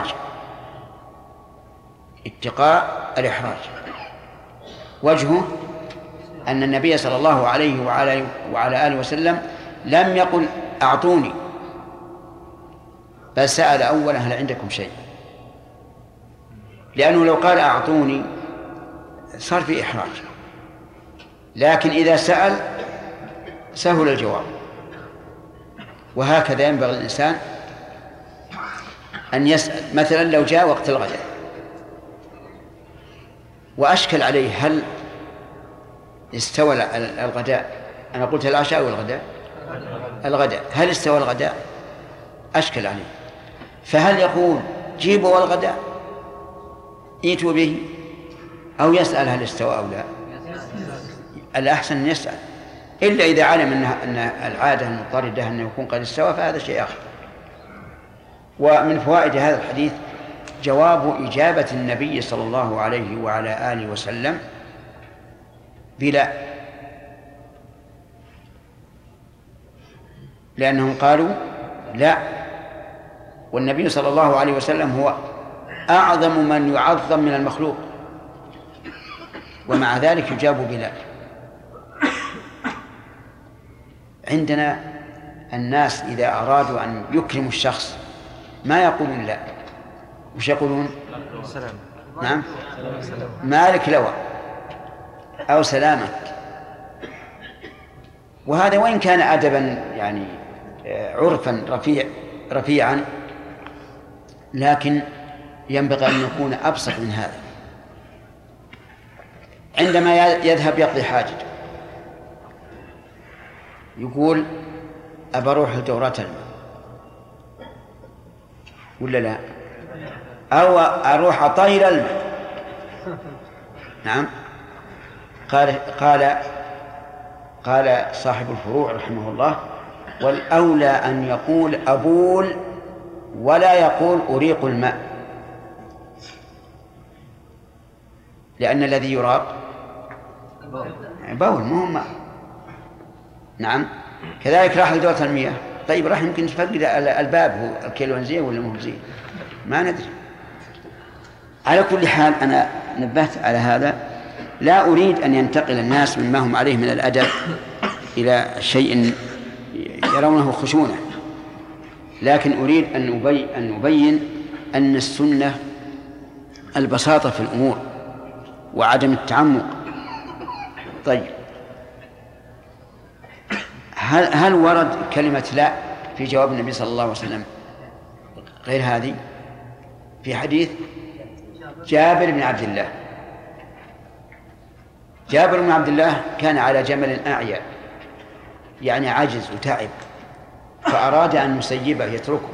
الإحراج. وجهه أن النبي صلى الله عليه وعلى آله وسلم لم يقل أعطوني، بل سأل أولا هل عندكم شيء، لأنه لو قال أعطوني صار في إحراج، لكن إذا سأل سهل الجواب. وهكذا ينبغي الإنسان أن يسأل. مثلا لو جاء وقت الغداء وأشكل عليه هل استوى الغداء، أنا قلت العشاء والغداء، الغداء هل استوى الغداء؟ أشكل عليه، فهل يقول جيبوا والغداء ائتوا به، أو يسأل هل استوى أو لا؟ الأحسن أن يسأل، إلا إذا علم أن العادة المضطردة أنه يكون قد استوى فهذا شيء آخر. ومن فوائد هذا الحديث جواب إجابة النبي صلى الله عليه وعلى آله وسلم بلا، لأنهم قالوا لا، والنبي صلى الله عليه وسلم هو أعظم من يعظم من المخلوق، ومع ذلك يجاب بلا. عندنا الناس إذا أرادوا أن يكرموا الشخص ما يقولون لا، وش يقولون؟ نعم، مالك لوى أو سلامك. وهذا وإن كان أدبا يعني عرفا رفيعا، لكن ينبغي أن يكون أبسط من هذا. عندما يذهب يقضي حاجته يقول أبى أروح دورة الماء ولا لا، أو أروح أطير الماء. نعم، قال صاحب الفروع رحمه الله والأولى أن يقول أبول ولا يقول أريق الماء، لأن الذي يراق بول مو ماء. نعم، كذلك راح لدورة المياه، طيب راح يمكن تفقد الباب، هو الكيلو زين ولا مو زين ما ندري. على كل حال أنا نبهت على هذا، لا أريد أن ينتقل الناس مما هم عليه من الأدب إلى شيء يرونه خشونة، لكن أريد أن أبين أن السنة البساطة في الأمور وعدم التعمق. طيب، هل ورد كلمة لا في جواب النبي صلى الله عليه وسلم غير هذه؟ في حديث جابر بن عبد الله. جابر بن عبد الله كان على جمل أعيا، يعني عجز وتعب، فأراد أن يسيبه يتركه،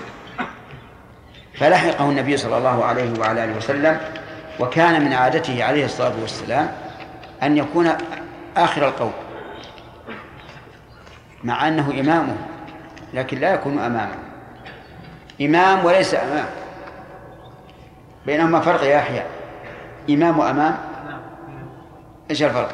فلحقه النبي صلى الله عليه وعلى آله وسلم، وكان من عادته عليه الصلاة والسلام أن يكون آخر القوم، مع أنه إمامه لكن لا يكون أمامه، إمام وليس أمام، بينهما فرق يا يحيى، إمام وأمام، إيش الفرق؟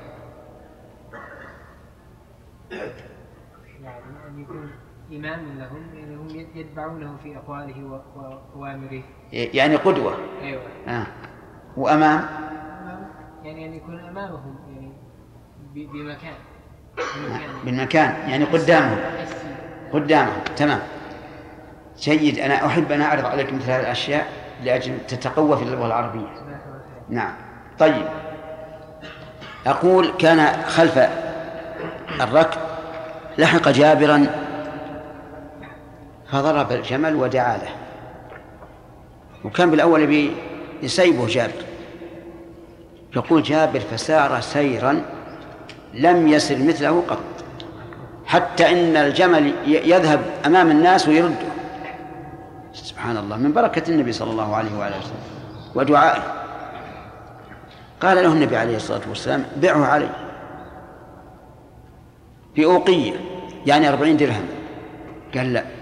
أن يكون إمام لهم، يعني هم يتبعونه في أقواله وأوامره، يعني قدوة. أيوة. وأمام يعني أن يكون أمامهم، يعني بمكان بالمكان، يعني قدامهم. تمام، جيد. أنا أحب أن أعرض عليك مثل هذه الأشياء لأجل تتقوى في اللغة العربية. نعم. طيب، أقول كان خلف الركب، لحق جابرا فضرب الجمل ودعا له، وكان بالأول يسيبه جابر. يقول جابر فسار سيرا لم يسر مثله قط، حتى إن الجمل يذهب أمام الناس ويرده. سبحان الله، من بركة النبي صلى الله عليه وآله وسلم ودعائه. قال له النبي عليه الصلاة والسلام بيعه علي بأوقية، يعني 40 درهم. قال لا،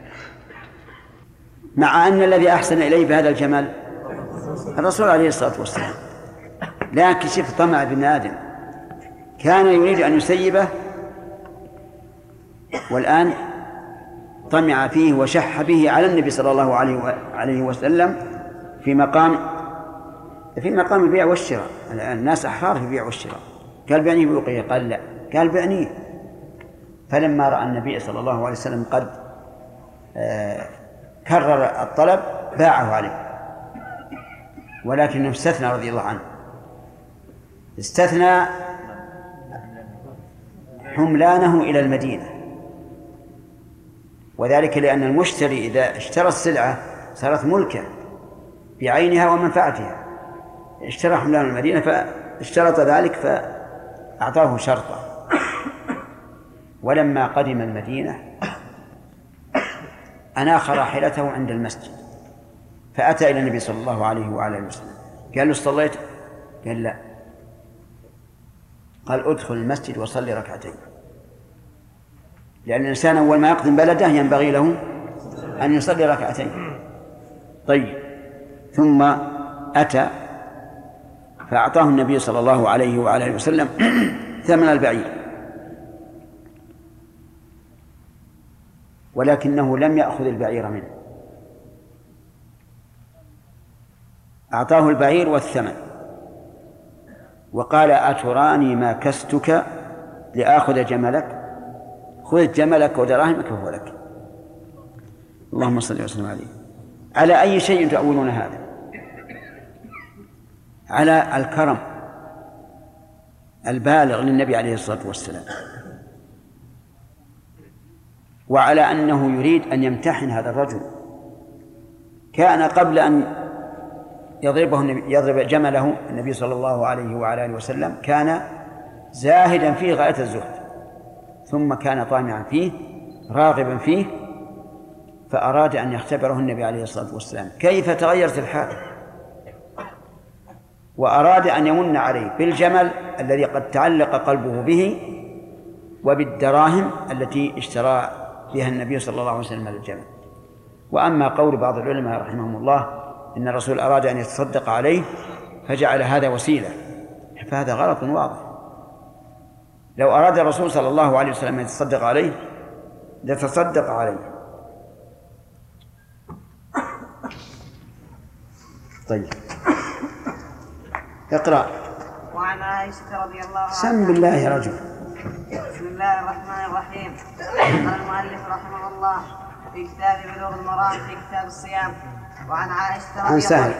مع أن الذي أحسن إليه بهذا الجمل الرسول عليه الصلاة والسلام، لكن شوف طمع ابن آدم، كان يريد أن يسيبه والآن طمع فيه وشح به على النبي صلى الله عليه وسلم في مقام البيع والشراء. الناس أحرار في البيع والشراء. قال بيعني بوقية، قال لا، قال بيعني. فلما رأى النبي صلى الله عليه وسلم قد كرر الطلب باعه عليه، ولكنه استثنى رضي الله عنه، استثنى حملانه إلى المدينة، وذلك لأن المشتري إذا اشترى السلعة صارت ملكا بعينها ومنفعتها، اشترى حملان المدينة فاشترط ذلك فأعطاه شرطا. ولما قدم المدينة أناخ راحلته عند المسجد، فأتى إلى النبي صلى الله عليه وعلى آله وسلم، قال له صليت؟ قال لا. قال ادخل المسجد وصلي ركعتين، لأن الإنسان أول ما يقدم بلده ينبغي له أن يصلي ركعتين. طيب، ثم أتى فأعطاه النبي صلى الله عليه وعلى آله وسلم ثمن البعير، ولكنه لم يأخذ البعير منه، أعطاه البعير والثمن، وقال أتراني ما كستك لآخذ جملك؟ خذ جملك ودراهمك فهو لك. اللهم صل وسلم عليه. على أي شيء تأولون هذا؟ على الكرم البالغ للنبي عليه الصلاة والسلام، وعلى أنه يريد أن يمتحن هذا الرجل. كان قبل أن يضرب جمله النبي صلى الله عليه وعلى آله وسلم كان زاهدا فيه غاية الزهد، ثم كان طامعا فيه راغبا فيه، فأراد أن يختبره النبي عليه الصلاة والسلام كيف تغيرت الحال، وأراد أن يمن عليه بالجمل الذي قد تعلق قلبه به وبالدراهم التي اشترى بها النبي صلى الله عليه وسلم الجمل. وأما قول بعض العلماء رحمهم الله إن الرسول أراد أن يتصدق عليه فجعل هذا وسيلة، فهذا غلط واضح. لو أراد الرسول صلى الله عليه وسلم أن يتصدق عليه لتصدق عليه. طيب، اقرأ. وعن عائشة رضي الله عنها. سم بالله يا رجل. بسم الله الرحمن الرحيم. قال المؤلف رحمه الله في كتاب بلوغ المرام في كتاب الصيام. وعن عائشة رضي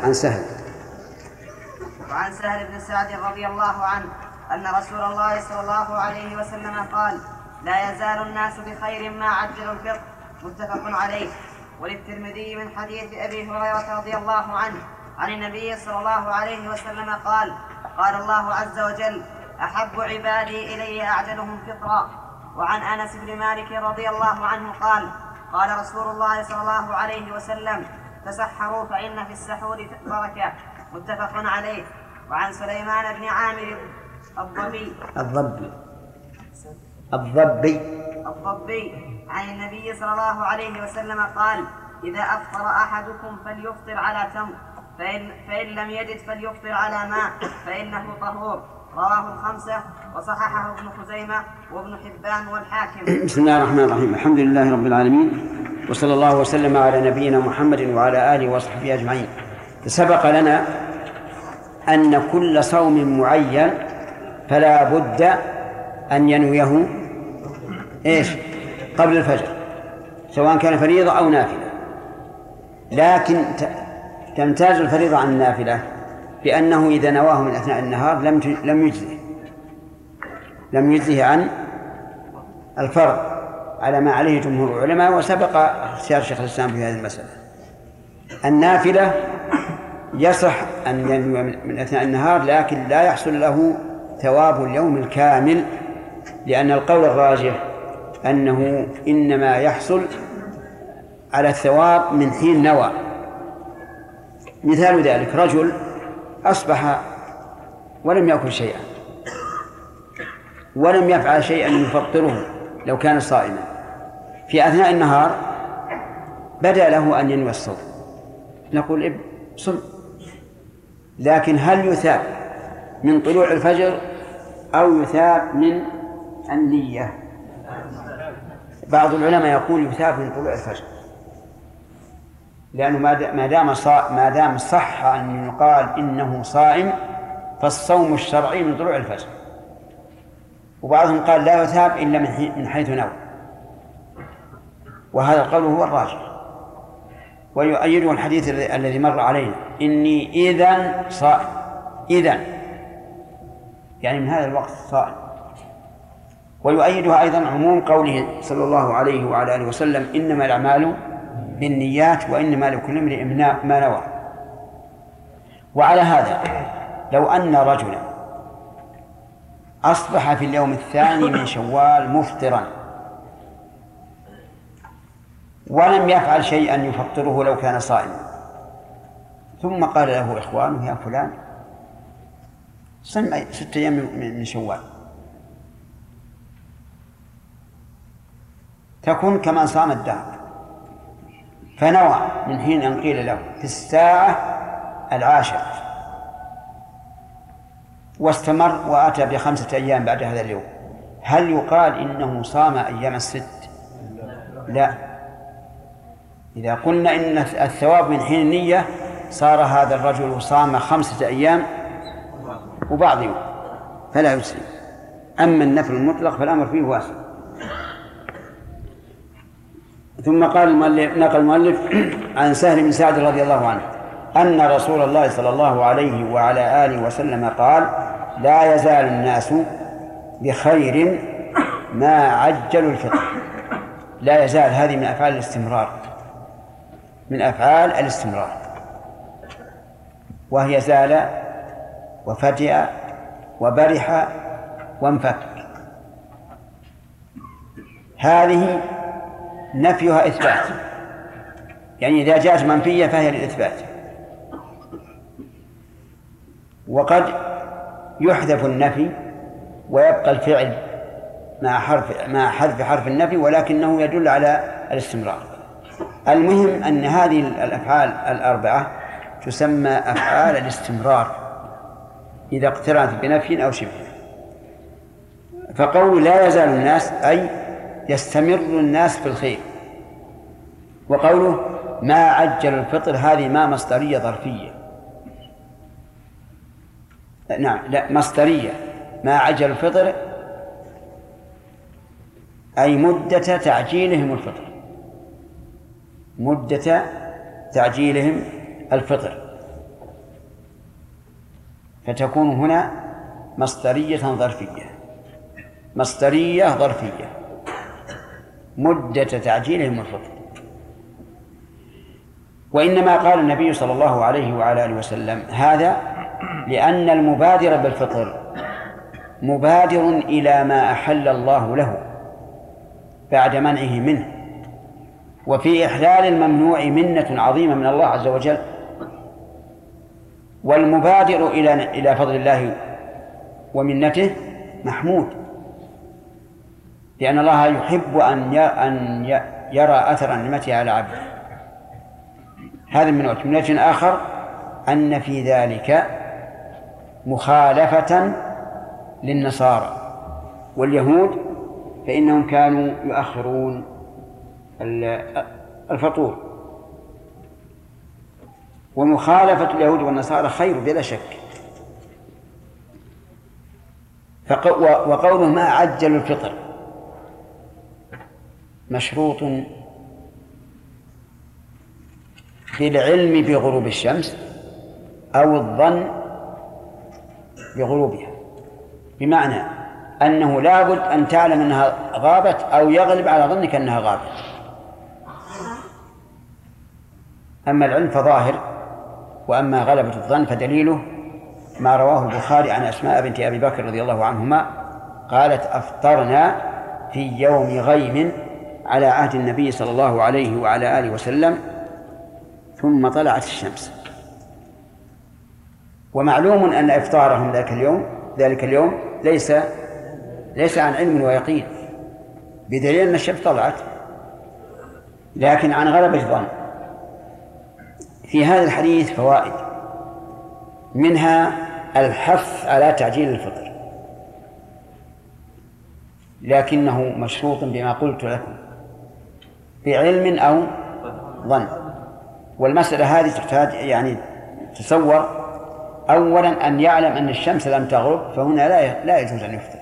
وعن سهل بن سعد رضي الله عنه أن رسول الله صلى الله عليه وسلم قال: لا يزال الناس بخير ما عجلوا الفطر. متفق عليه. وللترمذي من حديث أبي هريرة رضي الله عنه عن النبي صلى الله عليه وسلم قال: قال الله عز وجل: أحب عبادي إلي أعجلهم فطرا. وعن أنس بن مالك رضي الله عنه قال: قال رسول الله صلى الله عليه وسلم: تسحروا فإن في السحور بركة. متفق عليه. وعن سليمان بن عامر الضبي عن النبي صلى الله عليه وسلم قال: إذا أفطر أحدكم فليفطر على تمر، فإن لم يجد فليفطر على ماء فإنه طهور. رواه الخمسة وصححه ابن خزيمة وابن حبان والحاكم. بسم الله الرحمن الرحيم. الحمد لله رب العالمين، وصلى الله وسلم على نبينا محمد وعلى آله وصحبه أجمعين. سبق لنا أن كل صوم معين فلا بد أن ينويه قبل الفجر، سواء كان فريضة أو نافلة. لكن تمتاز الفريضة عن النافلة بأنه إذا نواه من أثناء النهار لم يجزه عن الفرض على ما عليه جمهور العلماء، وسبق اختيار شيخ الإسلام في هذه المسألة. النافلة يصح أن ينوي من أثناء النهار، لكن لا يحصل له ثواب اليوم الكامل، لأن القول الراجح أنه إنما يحصل على الثواب من حين نوى. مثال ذلك: رجل أصبح ولم يأكل شيئا ولم يفعل شيئا يفطره لو كان صائما، في أثناء النهار بدأ له أن ينوي الصوم، نقول صم، لكن هل يثاب من طلوع الفجر أو يثاب من النية؟ بعض العلماء يقول يثاب من طلوع الفجر، لأنه ما دام صح أن يقال إنه صائم فالصوم الشرعي من طلوع الفجر. وبعضهم قال لا يثاب إلا من حيث نوى، وهذا القول هو الراجح، ويؤيده الحديث الذي مر علينا: إني إذن صائم. إذن يعني من هذا الوقت صائم. ويؤيدها أيضا عموم قوله صلى الله عليه وعلى آله وسلم: إنما الأعمال بالنيات وإنما لكل امرئ ما نوى. وعلى هذا لو أن رجلا أصبح في اليوم الثاني من شوال مفطرا ولم يفعل شيئا يفطره لو كان صائما، ثم قال له إخوانه: يا فلان صم 6 أيام من شوال، تكون كما صام الدهر. فنوى من حين أن قيل له في الساعة 10 واستمر وأتى ب5 أيام بعد هذا اليوم، هل يقال إنه صام أيام 6؟ لا. إذا قلنا إن الثواب من حين النية صار هذا الرجل صام 5 أيام وبعض يوم فلا يسلم. أما النفل المطلق فالأمر فيه واسع. ثم نقل المؤلف عن سهل بن سعد رضي الله عنه أن رسول الله صلى الله عليه وعلى آله وسلم قال: لا يزال الناس بخير ما عجلوا الفطر. لا يزال هذه من أفعال الاستمرار، وهي زال وفجأ وبرح وانفك. هذه نفيها إثبات، يعني إذا جاءت منفية فهي للإثبات. وقد يحذف النفي ويبقى الفعل مع حذف حرف النفي، ولكنه يدل على الاستمرار. المهم أن هذه الأفعال الأربعة تسمى أفعال الاستمرار إذا اقترنت بنفي أو شبه. فقول لا يزال الناس أي يستمر الناس في الخير. وقوله ما عجل الفطر هذه ما مصدرية ظرفية، مصدرية. ما عجل الفطر أي مدة تعجيلهم الفطر، مدة تعجيلهم الفطر، فتكون هنا مصدرية ظرفية، مدة تعجيلهم الفطر. وإنما قال النبي صلى الله عليه وعلى آله وسلم هذا لأن المبادر بالفطر مبادر إلى ما أحل الله له بعد منعه منه، وفي إحلال الممنوع منة عظيمة من الله عز وجل. والمبادر إلى فضل الله ومنته محمود، لأن الله يحب أن يرى أثر نعمته على عبده. هذا من وجه. من وجه آخر أن في ذلك مخالفة للنصارى واليهود، فإنهم كانوا يؤخرون الفطور، ومخالفة اليهود والنصارى خير بلا شك. وقوله ما عجل الفطر مشروط بالعلم بغروب الشمس أو الظن بغروبها، بمعنى أنه لابد أن تعلم أنها غابت أو يغلب على ظنك أنها غابت. أما العلم فظاهر، وأما غلبة الظن فدليله ما رواه البخاري عن أسماء بنت أبي بكر رضي الله عنهما قالت أفطرنا في يوم غيم على عهد النبي صلى الله عليه وعلى آله وسلم ثم طلعت الشمس. ومعلوم أن إفطارهم ذلك اليوم ليس عن علم ويقين، بدليل أن الشمس طلعت، لكن عن غلبة الظن. في هذا الحديث فوائد، منها الحث على تعجيل الفطر، لكنه مشروط بما قلت لكم بعلم أو ظن. والمسألة هذه تحتاج تصور أولا أن يعلم أن الشمس لم تغرب، فهنا لا يجوز أن يفطر.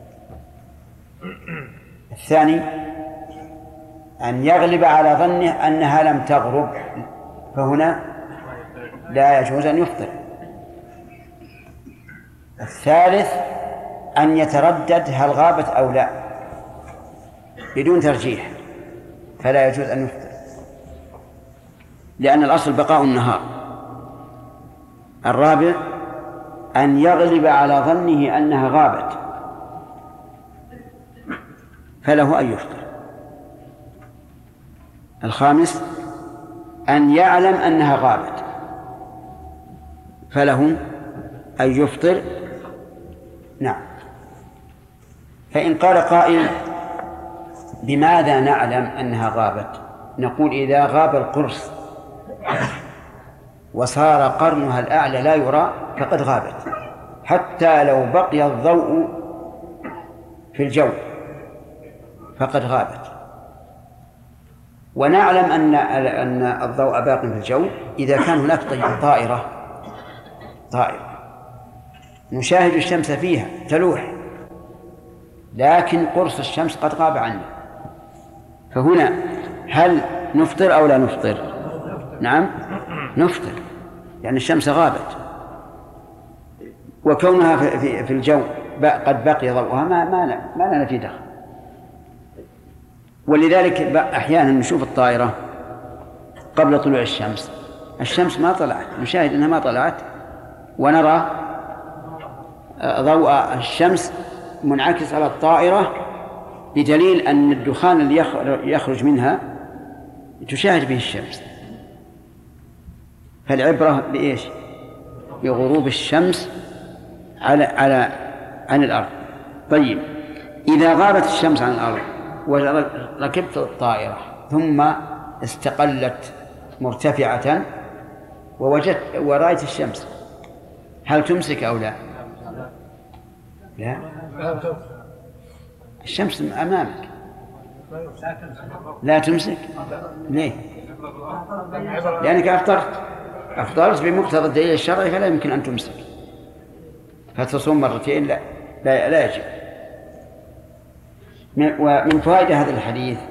الثاني أن يغلب على ظنه أنها لم تغرب، فهنا لا يجوز أن يفطر. الثالث أن يتردد هل غابت أو لا بدون ترجيح، فلا يجوز أن يفطر، لأن الأصل بقاء النهار. الرابع أن يغلب على ظنه أنها غابت، فله أن يفطر. الخامس أن يعلم أنها غابت، فله أن يفطر. نعم. فإن قال قائل بماذا نعلم أنها غابت؟ نقول إذا غاب القرص وصار قرنها الأعلى لا يرى فقد غابت، حتى لو بقي الضوء في الجو فقد غابت. ونعلم أن الضوء باق في الجو إذا كان هناك طائرة نشاهد الشمس فيها تلوح، لكن قرص الشمس قد غاب عنا، فهنا هل نفطر أو لا نفطر؟ نعم نفطر، يعني الشمس غابت، وكونها في الجو قد بقي ضوءها ما لنا في دخل. ولذلك أحيانا نشوف الطائرة قبل طلوع الشمس ما طلعت، نشاهد أنها ما طلعت، ونرى ضوء الشمس منعكس على الطائرة، بدليل أن الدخان اللي يخرج منها تشاهد به الشمس. فالعبرة بإيش؟ بغروب الشمس عن الأرض. طيب، إذا غابت الشمس عن الأرض وركبت الطائرة ثم استقلت مرتفعة ورأيت الشمس، هل تمسك أو لا؟ لا، الشمس أمامك، لا تمسك. ليه؟ لأنك أفطرت بمقتضى الدليل الشرعي، فلا يمكن أن تمسك، فتصوم مرتين لا يجب. ومن فوائد هذا الحديث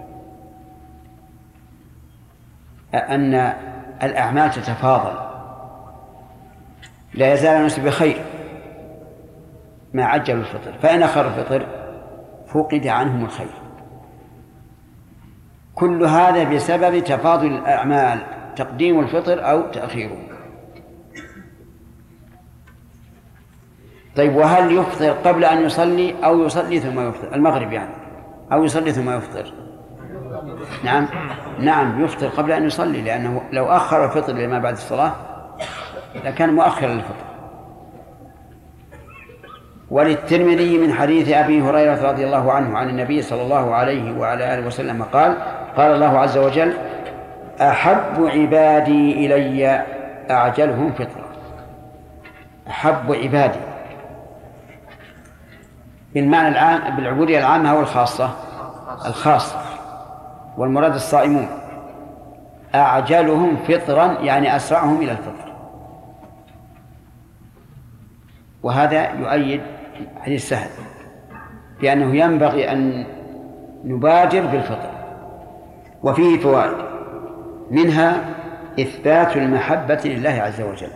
أن الأعمال تتفاضل، لا يزال الناس بخير ما عجلوا الفطر، فإن أخر الفطر فقد عنهم الخير. كل هذا بسبب تفاضل الأعمال، تقديم الفطر أو تأخيره. طيب وهل يفطر قبل أن يصلي أو يصلي ثم يفطر؟ المغرب يعني، أو يصلي ثم يفطر؟ نعم يفطر قبل أن يصلي، لأنه لو أخر الفطر لما بعد الصلاة لكان مؤخرا للفطر. وللترمذي من حديث أبي هريرة رضي الله عنه عن النبي صلى الله عليه وعلى آله وسلم قال: قال الله عز وجل: أحب عبادي إلي أعجلهم فطرا. أحب عبادي بالمعنى العام، بالعبودية العامة أو الخاصة؟ الخاصة، والمراد الصائمون. أعجلهم فطرا يعني أسرعهم إلى الفطر. وهذا يؤيد حديث سهل بأنه ينبغي أن نبادر بالفطر. وفيه فوائد، منها إثبات المحبة لله عز وجل.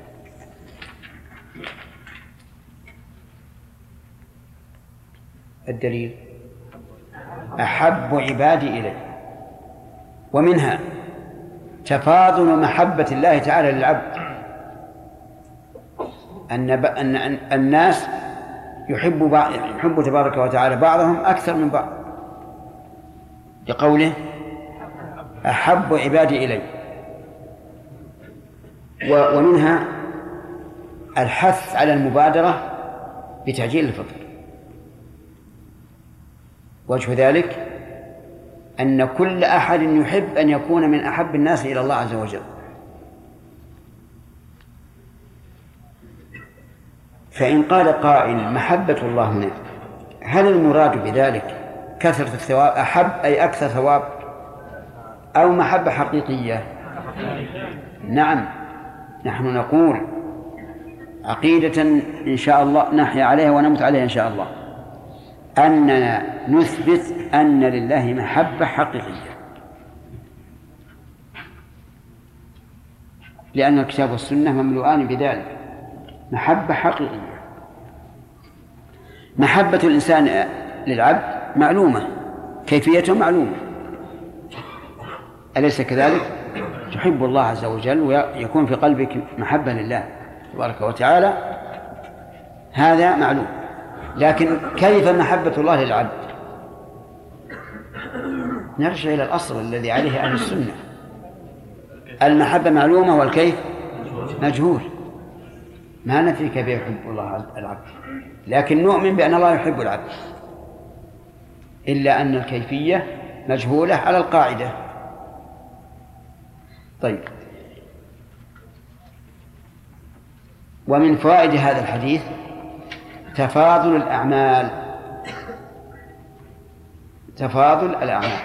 الدليل: أحب عبادي إلي. ومنها تفاضل محبة الله تعالى للعبد، أن الناس يحب تبارك وتعالى بعضهم أكثر من بعض، لقوله: أحب عبادي إلي. ومنها الحث على المبادرة بتعجيل الفطر. وجه ذلك أن كل أحد يحب أن يكون من أحب الناس إلى الله عز وجل. فإن قال قائل: محبة الله هنا، هل المراد بذلك كثرة الثواب؟ أحب أي أكثر ثواب، أو محبة حقيقية؟ نعم، نحن نقول عقيدة إن شاء الله نحيا عليها ونموت عليها إن شاء الله، أننا نثبت أن لله محبة حقيقية، لأن الكتاب والسنة مملوءان بذلك، محبة حقيقية. محبة الإنسان للعبد معلومة، كيفيته معلومة، أليس كذلك؟ تحب الله عز وجل ويكون في قلبك محبة لله تبارك وتعالى، هذا معلوم. لكن كيف محبة الله للعبد؟ نرجع إلى الأصل الذي عليه أهل السنة، المحبة معلومة والكيف مجهول. ما نفي كيف يحب الله العبد، لكن نؤمن بأن الله يحب العبد، إلا أن الكيفية مجهولة على القاعدة. طيب، ومن فوائد هذا الحديث تفاضل الأعمال. تفاضل الأعمال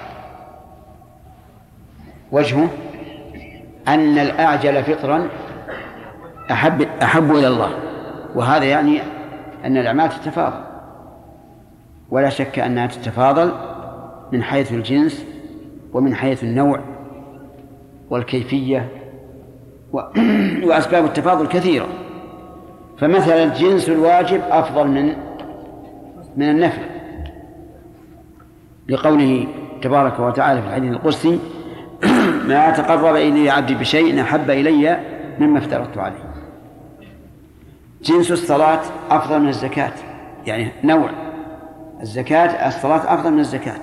وجهه أن الأعجل فطرا أحب إلى الله، وهذا يعني أن الأعمال تتفاضل، ولا شك أنها تتفاضل من حيث الجنس ومن حيث النوع والكيفية، وأسباب التفاضل كثيرة. فمثلا الجنس الواجب أفضل من النفل، لقوله تبارك وتعالى في الحديث القدسي: ما تقرب إلي عبدي بشيء أحب إلي مما افترضت عليه. جنس الصلاة أفضل من الزكاة، يعني نوع الزكاة، الصلاة أفضل من الزكاة،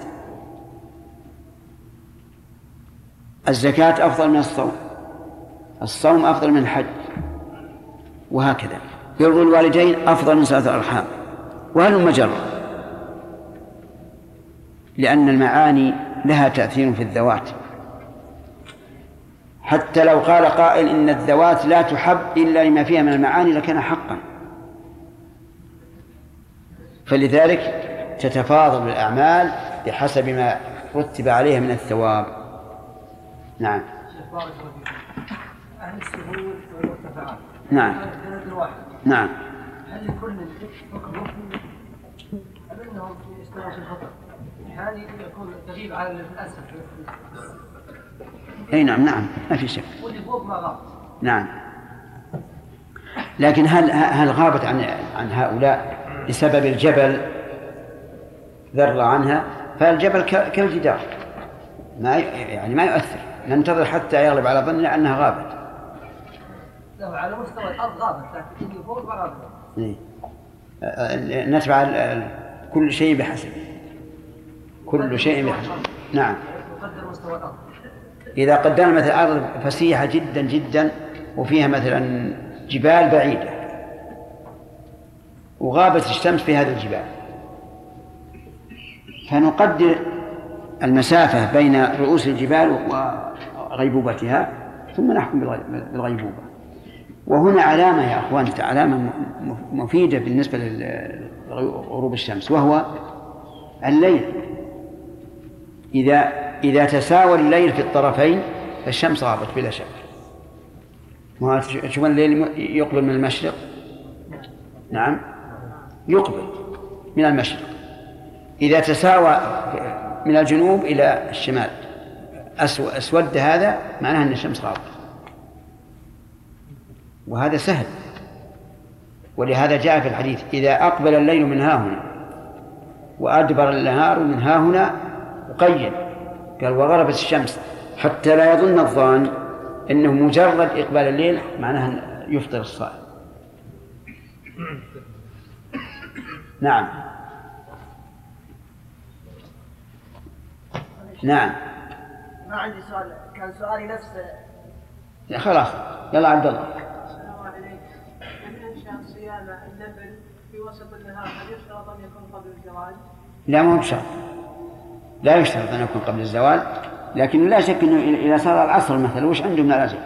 الزكاة أفضل من الصوم، الصوم أفضل من الحج، وهكذا. بر الوالدين أفضل من صلة الأرحام، وهل مجرى، لأن المعاني لها تأثير في الذوات. حتى لو قال قائل إن الذوات لا تحب إلا لما فيها من المعاني لكان حقا. فلذلك تتفاضل الأعمال بحسب ما رتب عليها من الثواب. نعم. أهل السهول والمرتفعات. نعم. نعم. هل لكل حكم أم أنهم يشتغلون في الخطر؟ هذه يكون تغيب على الأسف. أي نعم، نعم، ما في شك. واللي فوق ما غاب. نعم. لكن هل غابت عن هؤلاء بسبب الجبل ذر عنها؟ فالجبل كالجدار، ما يؤثر. ننتظر حتى يغلب على ظننا أنها غابت. لا على مستوى الأرض غابت لكن اللي فوق ما غابت. نتبع كل شيء بحسب كل شيء بحسب. نعم. نقدر مستوى الأرض. إذا قدرنا مثلا أرض فسيحة جدا جدا وفيها مثلا جبال بعيدة وغابت الشمس في هذه الجبال، فنقدر المسافة بين رؤوس الجبال وغيبوبتها ثم نحكم بالغيبوبة. وهنا علامة يا أخوان، علامة مفيدة بالنسبة لغروب الشمس، وهو الليل. إذا تساوى الليل في الطرفين فالشمس غابت بلا شك. شوف الليل يقبل من المشرق، نعم يقبل من المشرق. إذا تساوى من الجنوب إلى الشمال أسود، هذا معناه أن الشمس غابت، وهذا سهل. ولهذا جاء في الحديث إذا أقبل الليل من ها هنا وأدبر النهار من ها هنا وقيد، قال وغربت الشمس، حتى لا يظن الظان إنه مجرد إقبال الليل معناه يفطر الصائم. نعم نعم. ما عندي سؤال، كان سؤالي نفسه. لا خلاص، يلا عبد الله. السلام عليكم. من أنشأ صيام النفل في وسط النهار هل يشترط أن يكون قبل الزوال؟ لا مو بشرط، لا يشترط أن يكون قبل الزوال، لكن لا شك أنه إذا صار العصر مثلا وش عنده من الأجر؟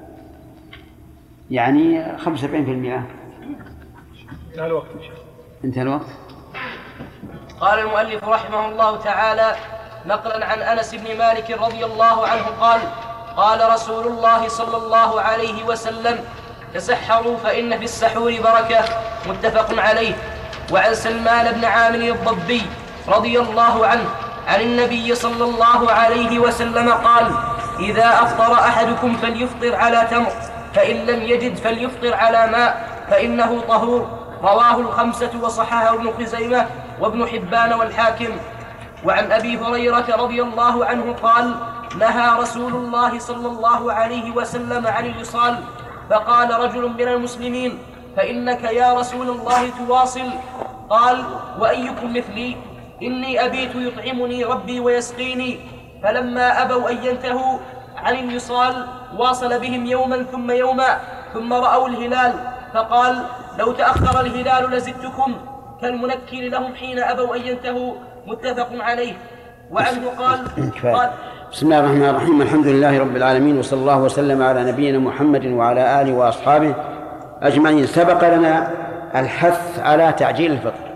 يعني 75%. انتهى الوقت. انتهى الوقت. قال المؤلف رحمه الله تعالى نقلا عن أنس بن مالك رضي الله عنه قال قال رسول الله صلى الله عليه وسلم تسحروا فإن في السحور بركة، متفق عليه. وعن سلمان بن عامر الضبي رضي الله عنه عن النبي صلى الله عليه وسلم قال إذا أفطر أحدكم فليفطر على تمر، فإن لم يجد فليفطر على ماء فإنه طهور. رواه الخمسة وصححه ابن خزيمة وابن حبان والحاكم. وعن أبي هريرة رضي الله عنه قال نهى رسول الله صلى الله عليه وسلم عن الوصال، فقال رجل من المسلمين فإنك يا رسول الله تواصل؟ قال وأيكم مثلي؟ إني أبيت يطعمني ربي ويسقيني. فلما أبوا أن ينتهوا عن الوصال واصل بهم يوما ثم يوما، ثم رأوا الهلال فقال لو تأخر الهلال لزدتكم، كالمنكر لهم حين أبوا أن ينتهوا، متفق عليه. وعنه قال بسم الله الرحمن الرحيم، الحمد لله رب العالمين، وصلى الله وسلم على نبينا محمد وعلى آله وأصحابه أجمعين. سبق لنا الحث على تعجيل الفطر،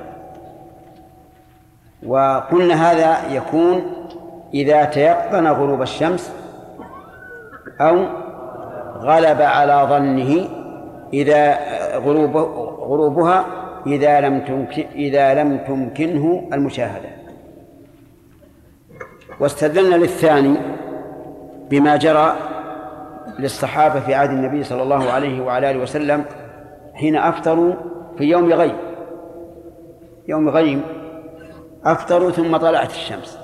وقلنا هذا يكون إذا تيقن غروب الشمس أو غلب على ظنه إذا غروبها إذا لم تمكنه المشاهدة. واستدلنا للثاني بما جرى للصحابة في عهد النبي صلى الله عليه وعلى آله وسلم حين أفطروا في يوم غيم أفطروا ثم طلعت الشمس،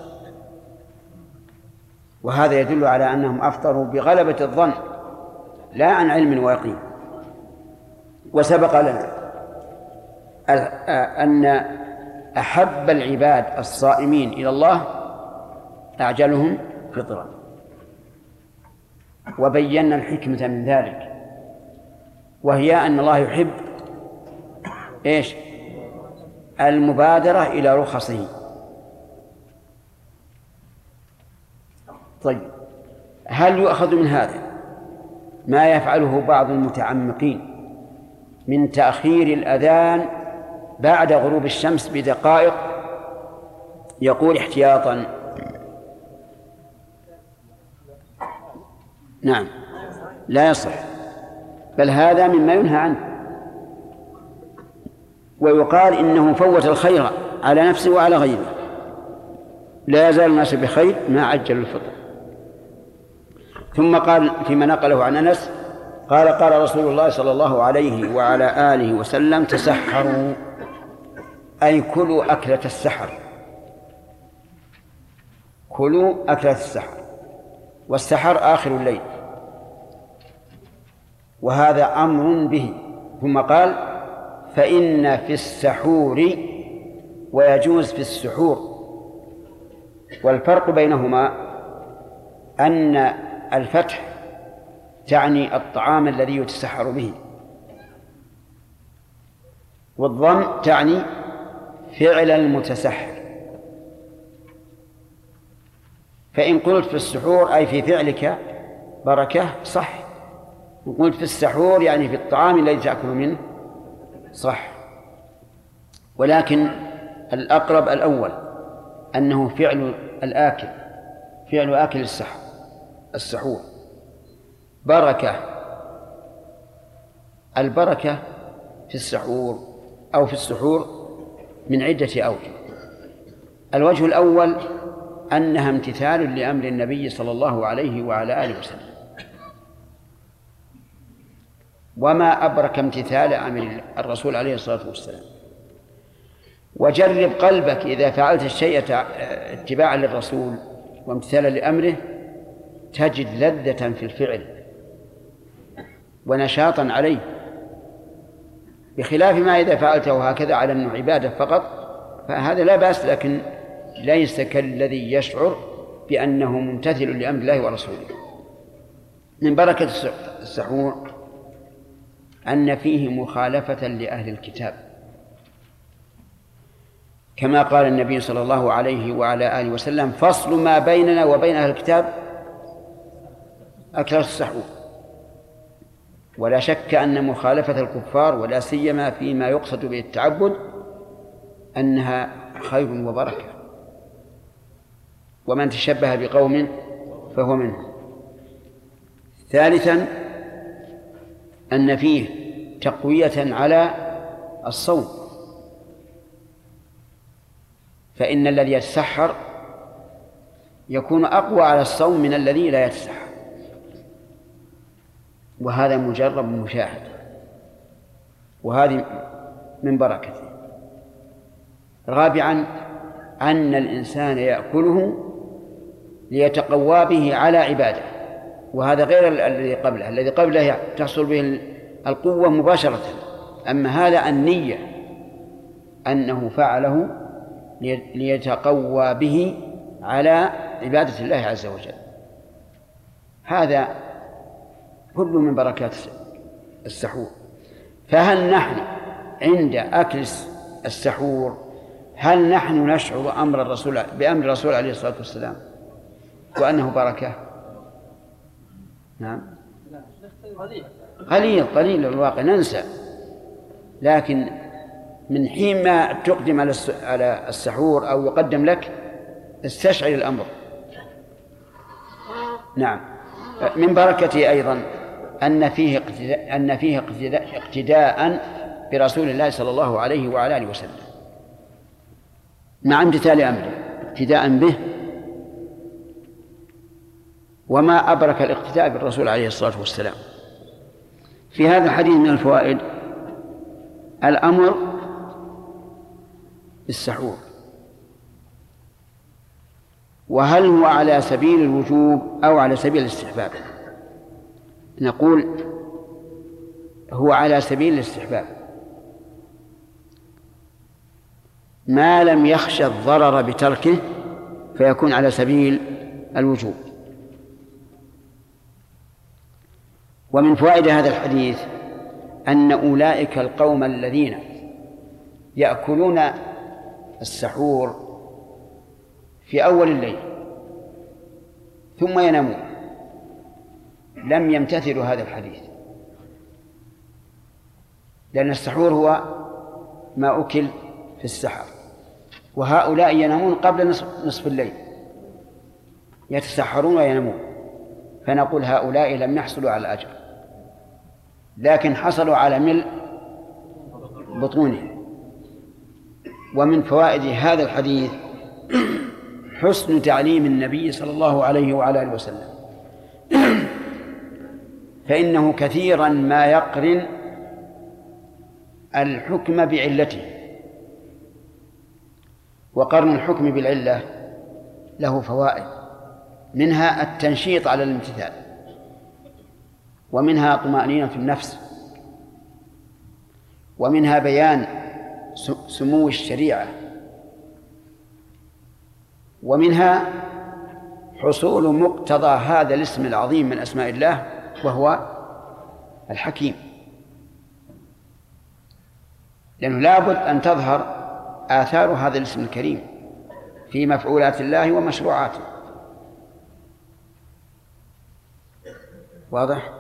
وهذا يدل على أنهم أفطروا بغلبة الظن لا عن علم ويقين. وسبق لنا أن أحب العباد الصائمين إلى الله أعجلهم فطرا، وبينا الحكمة من ذلك، وهي أن الله يحب إيش؟ المبادرة إلى رخصه. طيب، هل يؤخذ من هذا ما يفعله بعض المتعمقين من تأخير الأذان بعد غروب الشمس بدقائق؟ يقول احتياطا نعم لا يصح، بل هذا مما ينهى عنه، ويقال إنه فوت الخير على نفسه وعلى غيره. لا يزال الناس بخير ما عجلوا الفطر. ثم قال فيما نقله عن أنس قال رسول الله صلى الله عليه وعلى آله وسلم تسحروا، أي كلوا أكلة السحر، كلوا أكلة السحر. والسحر آخر الليل، وهذا أمر به. ثم قال فإن في السحور ويجوز في السحور. والفرق بينهما أن الفتح تعني الطعام الذي يتسحر به، والضم تعني فعل المتسحر. فإن قلت في السحور أي في فعلك بركة صح، إن قلت في السحور يعني في الطعام الذي تأكل منه صح. ولكن الأقرب الأول أنه فعل الآكل، فعل آكل السحور بركة. البركة في السحور أو في السحور من عدة أوجه. الوجه الأول أنها امتثال لأمر النبي صلى الله عليه وعلى آله وسلم، وما أبرك امتثال أمر الرسول عليه الصلاة والسلام. وجرب قلبك إذا فعلت الشيء اتباعا للرسول وامتثالا لأمره تجد لذة في الفعل ونشاطا عليه، بخلاف ما إذا فعلته هكذا على أنه عبادة فقط فهذا لا بأس، لكن ليس كالذي يشعر بأنه ممتثل لأمر الله ورسوله. من بركة السحور أن فيه مخالفة لأهل الكتاب، كما قال النبي صلى الله عليه وعلى آله وسلم فصل ما بيننا وبين أهل الكتاب أكلة السحور. ولا شك أن مخالفة الكفار ولا سيما فيما يقصد به التعبد أنها خير وبركة، ومن تشبه بقوم فهو منهم. ثالثا أن فيه تقوية على الصوم، فإن الذي يتسحر يكون أقوى على الصوم من الذي لا يتسحر، وهذا مجرب مشاهد، وهذه من بركته. رابعا أن الإنسان يأكله ليتقوى به على عباده، وهذا غير الذي قبله. الذي قبله تحصل به القوة مباشرة، أما هذا النية أنه فعله ليتقوى به على عبادة الله عز وجل. هذا كل من بركات السحور. فهل نحن عند أكل السحور هل نحن نشعر بأمر الرسول عليه الصلاة والسلام وأنه بركة؟ نعم قليل الواقع ننسى، لكن من حين ما تقدم على السحور أو يقدم لك استشعر الأمر. نعم. من بركته أيضا أن فيه اقتداء برسول الله صلى الله عليه وعلى آله وسلم مع امتثال أمره، اقتداء به. وما أبرك الاقتداء بالرسول عليه الصلاة والسلام. في هذا الحديث من الفوائد الأمر بالسحور، وهل هو على سبيل الوجوب أو على سبيل الاستحباب؟ نقول هو على سبيل الاستحباب ما لم يخشى الضرر بتركه فيكون على سبيل الوجوب. ومن فوائد هذا الحديث أن أولئك القوم الذين يأكلون السحور في أول الليل ثم ينامون لم يمتثلوا هذا الحديث، لأن السحور هو ما أكل في السحر، وهؤلاء ينامون قبل نصف الليل، يتسحرون وينامون، فنقول هؤلاء لم يحصلوا على الأجر، لكن حصلوا على ملء بطونهم. ومن فوائد هذا الحديث حسن تعليم النبي صلى الله عليه وعلى آله وسلم، فإنه كثيرا ما يقرن الحكم بعلته، وقرن الحكم بالعلة له فوائد. منها التنشيط على الامتثال، ومنها طمأنينة النفس، ومنها بيان سمو الشريعة، ومنها حصول مقتضى هذا الاسم العظيم من أسماء الله وهو الحكيم، لأنه لابد أن تظهر آثار هذا الاسم الكريم في مفعولات الله ومشروعاته. واضح؟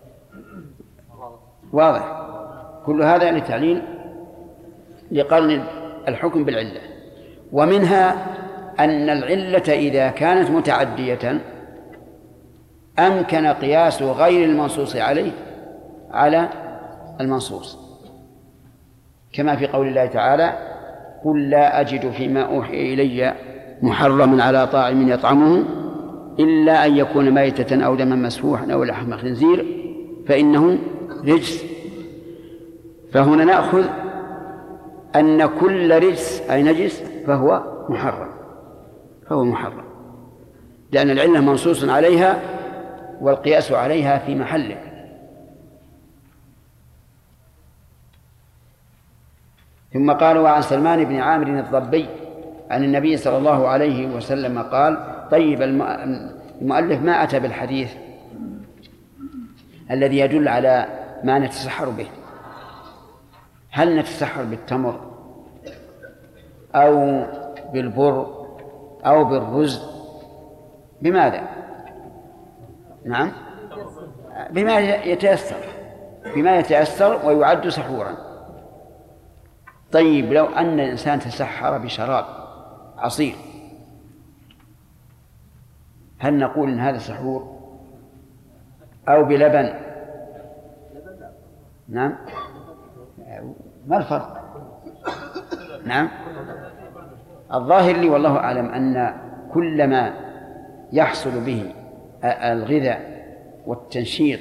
واضح. كل هذا لتعليل لقرن الحكم بالعلة. ومنها أن العلة إذا كانت متعدية أمكن قياس غير المنصوص عليه على المنصوص، كما في قول الله تعالى: قل لا أجد فيما أوحي إلي محرما على طاعم يطعمه إلا أن يكون ميتة أو دما مسفوحا أو لحم خنزير فإنه رجس. فهنا نأخذ أن كل رجس أي نجس فهو محرم، لأن العلة منصوص عليها والقياس عليها في محله. ثم قال: وعن سلمان بن عامر الضبي عن النبي صلى الله عليه وسلم قال. طيب، المؤلف ما أتى بالحديث الذي يدل على ما نتسحر به. هل نتسحر بالتمر أو بالبر أو بالرز؟ بماذا؟ نعم، بما يتيسر ويعد سحورا. طيب، لو أن الإنسان تسحر بشراب عصير، هل نقول إن هذا سحور؟ أو بلبن؟ نعم، ما الفرق؟ نعم، الظاهر لي والله أعلم أن كل ما يحصل به الغذاء والتنشيط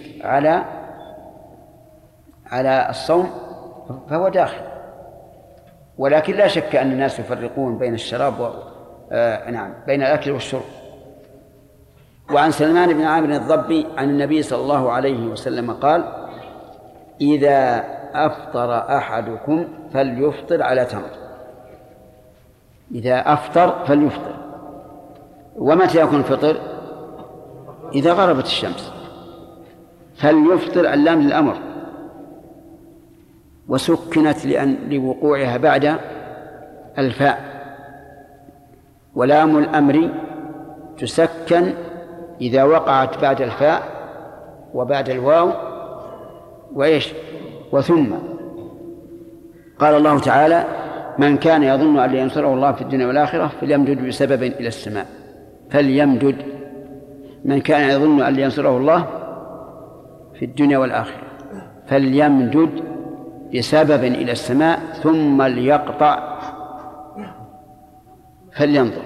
على الصوم فهو داخل. ولكن لا شك أن الناس يفرقون بين الشراب بين الأكل والشرب. وعن سلمان بن عامر الضبي عن النبي صلى الله عليه وسلم قال: إذا أفطر أحدكم فليفطر على تمر. إذا أفطر فليفطر. ومتى يكون الفطر؟ إذا غربت الشمس. فليفطر اللام للأمر، وسكنت لوقوعها بعد الفاء، ولام الأمر تسكن إذا وقعت بعد الفاء وبعد الواو وثم. قال الله تعالى: من كان يظن أن ينصره الله في الدنيا والآخرة فليمدد بسبب إلى السماء. فليمدد، من كان يظن أن ينصره الله في الدنيا والآخرة فليمدد بسبب إلى السماء ثم ليقطع فلينظر.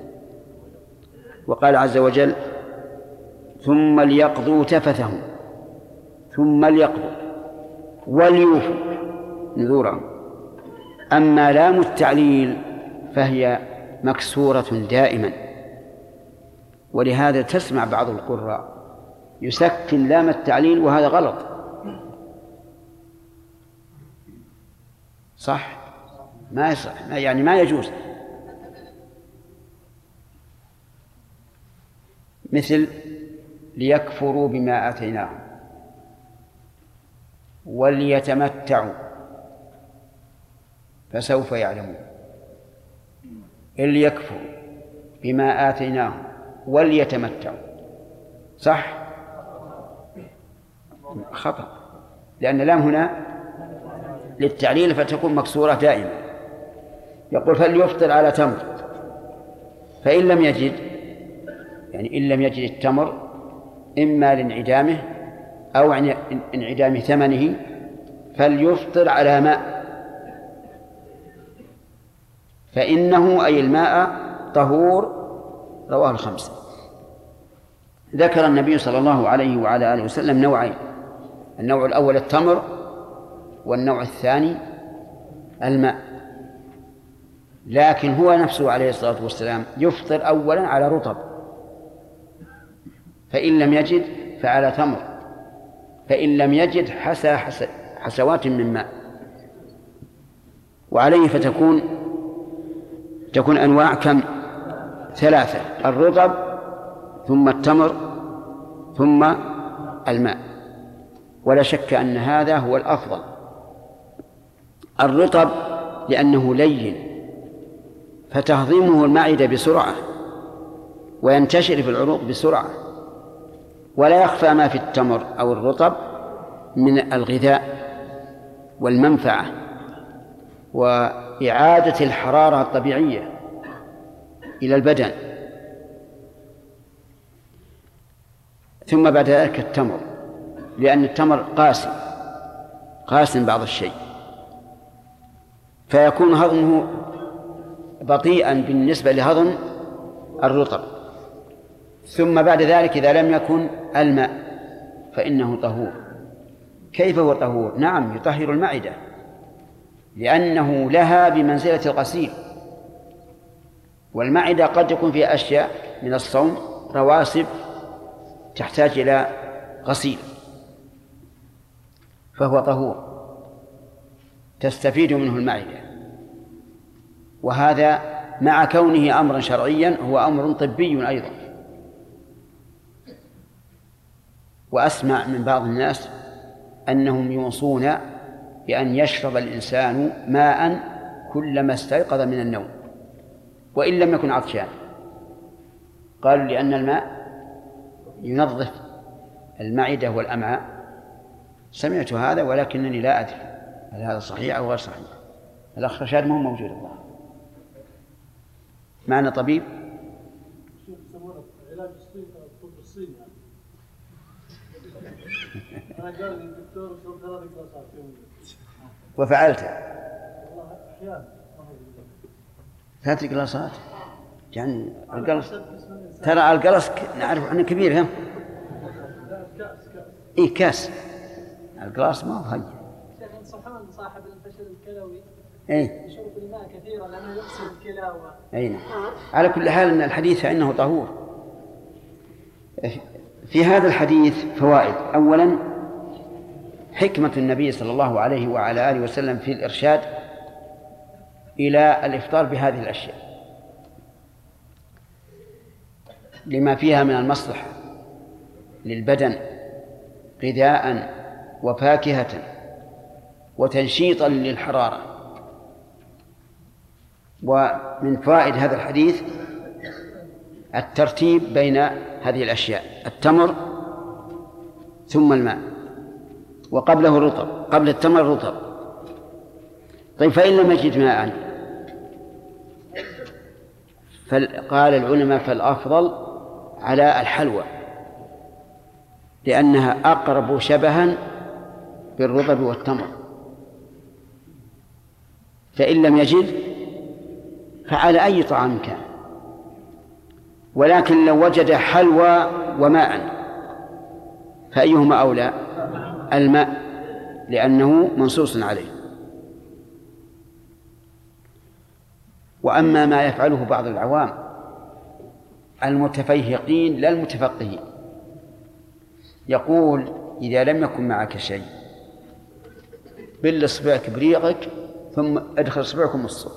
وقال عز وجل: ثم ليقضوا تفثهم، ثم ليقضوا وليوفوا نذورهم. أما لام التعليل فهي مكسورة دائما، ولهذا تسمع بعض القراء يسكن لام التعليل وهذا غلط. صح؟ ما يصح، يعني ما يجوز. مثل ليكفروا بما آتيناهم وليتمتعوا فسوف يعلمون. ليكفروا بما آتيناهم وليتمتعوا، صح؟ خطأ، لأن اللام هنا للتعليل فتكون مكسورة دائما. يقول: فليفطر على تمر، فإن لم يجد، يعني إن لم يجد التمر إما لانعدامه أو انعدام ثمنه، فليفطر على ماء، فإنه أي الماء طهور. رواه الخمسة. ذكر النبي صلى الله عليه وعلى آله وسلم نوعين: النوع الأول التمر، والنوع الثاني الماء. لكن هو نفسه عليه الصلاة والسلام يفطر أولا على رطب، فإن لم يجد فعلى تمر، فإن لم يجد حسى حسوات من ماء. وعليه تكون أنواع كم؟ 3: الرطب ثم التمر ثم الماء. ولا شك أن هذا هو الأفضل. الرطب لأنه لين فتهضمه المعدة بسرعة وينتشر في العروق بسرعة، ولا يخفى ما في التمر أو الرطب من الغذاء والمنفعة وإعادة الحرارة الطبيعية إلى البدن. ثم بعد ذلك التمر، لأن التمر قاسٍ بعض الشيء، فيكون هضمه بطيئا بالنسبة لهضم الرطب. ثم بعد ذلك إذا لم يكن الماء فإنه طهور. كيف هو طهور؟ نعم، يطهر المعدة لأنه لها بمنزلة الغسيل، والمعدة قد يكون فيها أشياء من الصوم رواسب تحتاج إلى غسيل، فهو طهور تستفيد منه المعدة. وهذا مع كونه أمرا شرعيا هو أمر طبي أيضا. وأسمع من بعض الناس أنهم يوصون بأن يشرب الإنسان ماء كلما استيقظ من النوم وإن لم يكن عطشان، قالوا لأن الماء ينظف المعدة والأمعاء. سمعت هذا ولكنني لا أدري هل هذا صحيح أو غير صحيح. الأخ رشاد ما هو موجود الله معنا طبيب علاج الصين الطب الصيني أنا قال لي الدكتور صار 3 جلسات يوميا وفعلت والله أحيانا 3 جلسات يعني القلص. ترى القلص نعرف عنه كبير هم إيه كاس القلاص ما هو هي. شيخ ينصحون صاحب الفشل الكلوي يشرب الماء كثيرا لأنه يغسل الكلى نعم. على كل حال أن الحديث فإنه طهور. في هذا الحديث فوائد. أولا حكمة النبي صلى الله عليه وعلى آله وسلم في الإرشاد إلى الإفطار بهذه الأشياء لما فيها من المصلحة للبدن غذاء وفاكهة وتنشيطا للحرارة. ومن فوائد هذا الحديث الترتيب بين هذه الأشياء: التمر ثم الماء، وقبله الرطب، قبل التمر رطب. طيب فإن لم يجد ماء قال العلماء فالأفضل على الحلوى لأنها أقرب شبها بالرطب والتمر. فإن لم يجد فعلى أي طعام كان، ولكن لو وجد حلوى وماء فأيهما أولى؟ الماء لأنه منصوص عليه. وأما ما يفعله بعض العوام المتفيهقين لا المتفقهين، يقول إذا لم يكن معك شيء بل إصبعك بريقك ثم ادخل إصبعكم الصوت.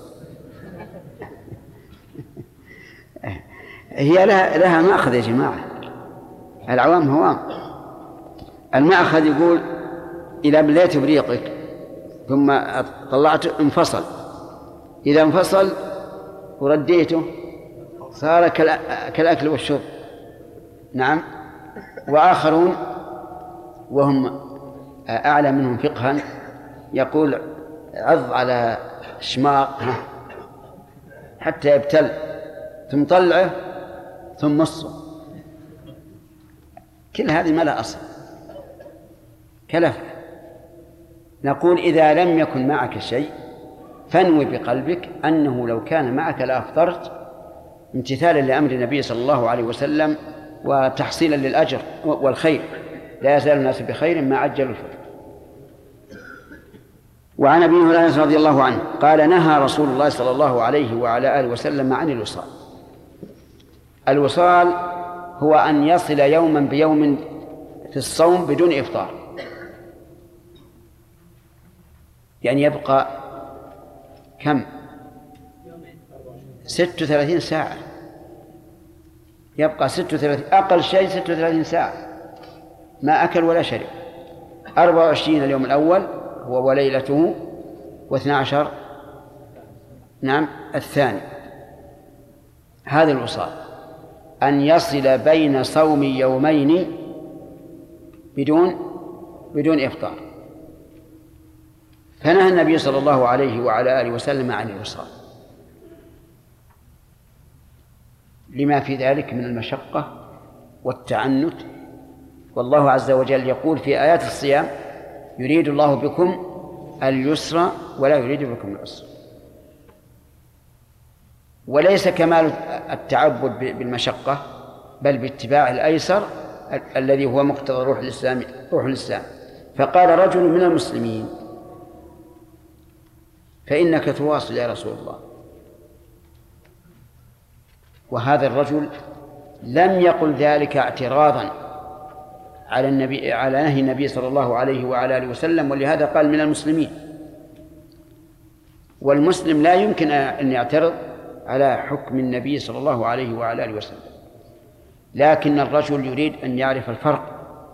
هي لها مأخذ يا جماعة. العوام هوام. المأخذ يقول إذا بليت بريقك ثم طلعته انفصل، إذا انفصل ورديته صار كالأكل والشرب. نعم. وآخرون وهم أعلى منهم فقها يقول عض على شماغ حتى يبتل ثم طلعه ثم مصه. كل هذه ما لها أصل، كلف. نقول إذا لم يكن معك شيء فانوي بقلبك أنه لو كان معك لأفطرت امتثالا لأمر النبي صلى الله عليه وسلم وتحصيلا للأجر والخير. لا يزال الناس بخير ما عجلوا الفطر. وعن أبي هريرة رضي الله عنه قال نهى رسول الله صلى الله عليه وعلى آله وسلم عن الوصال. الوصال هو أن يصل يوما بيوم في الصوم بدون إفطار، يعني يبقى كم؟ 36 ساعة، يبقى 36 أقل شيء 36 ساعة ما أكل ولا شرب. 24 اليوم الأول هو وليلته، و12 نعم الثاني. هذا الوصال أن يصل بين صوم يومين بدون إفطار. فنهى النبي صلى الله عليه وعلى آله وسلم عن الوصال لما في ذلك من المشقة والتعنت. والله عز وجل يقول في آيات الصيام: يريد الله بكم اليسر ولا يريد بكم العسر. وليس كمال التعبد بالمشقة، بل باتباع الأيسر الذي هو مقتضى روح الإسلام. فقال رجل من المسلمين: فإنك تواصل يا رسول الله. وهذا الرجل لم يقل ذلك اعتراضا على نهي النبي صلى الله عليه وعلى آله وسلم، ولهذا قال من المسلمين. والمسلم لا يمكن أن يعترض على حكم النبي صلى الله عليه وعلى آله وسلم، لكن الرجل يريد أن يعرف الفرق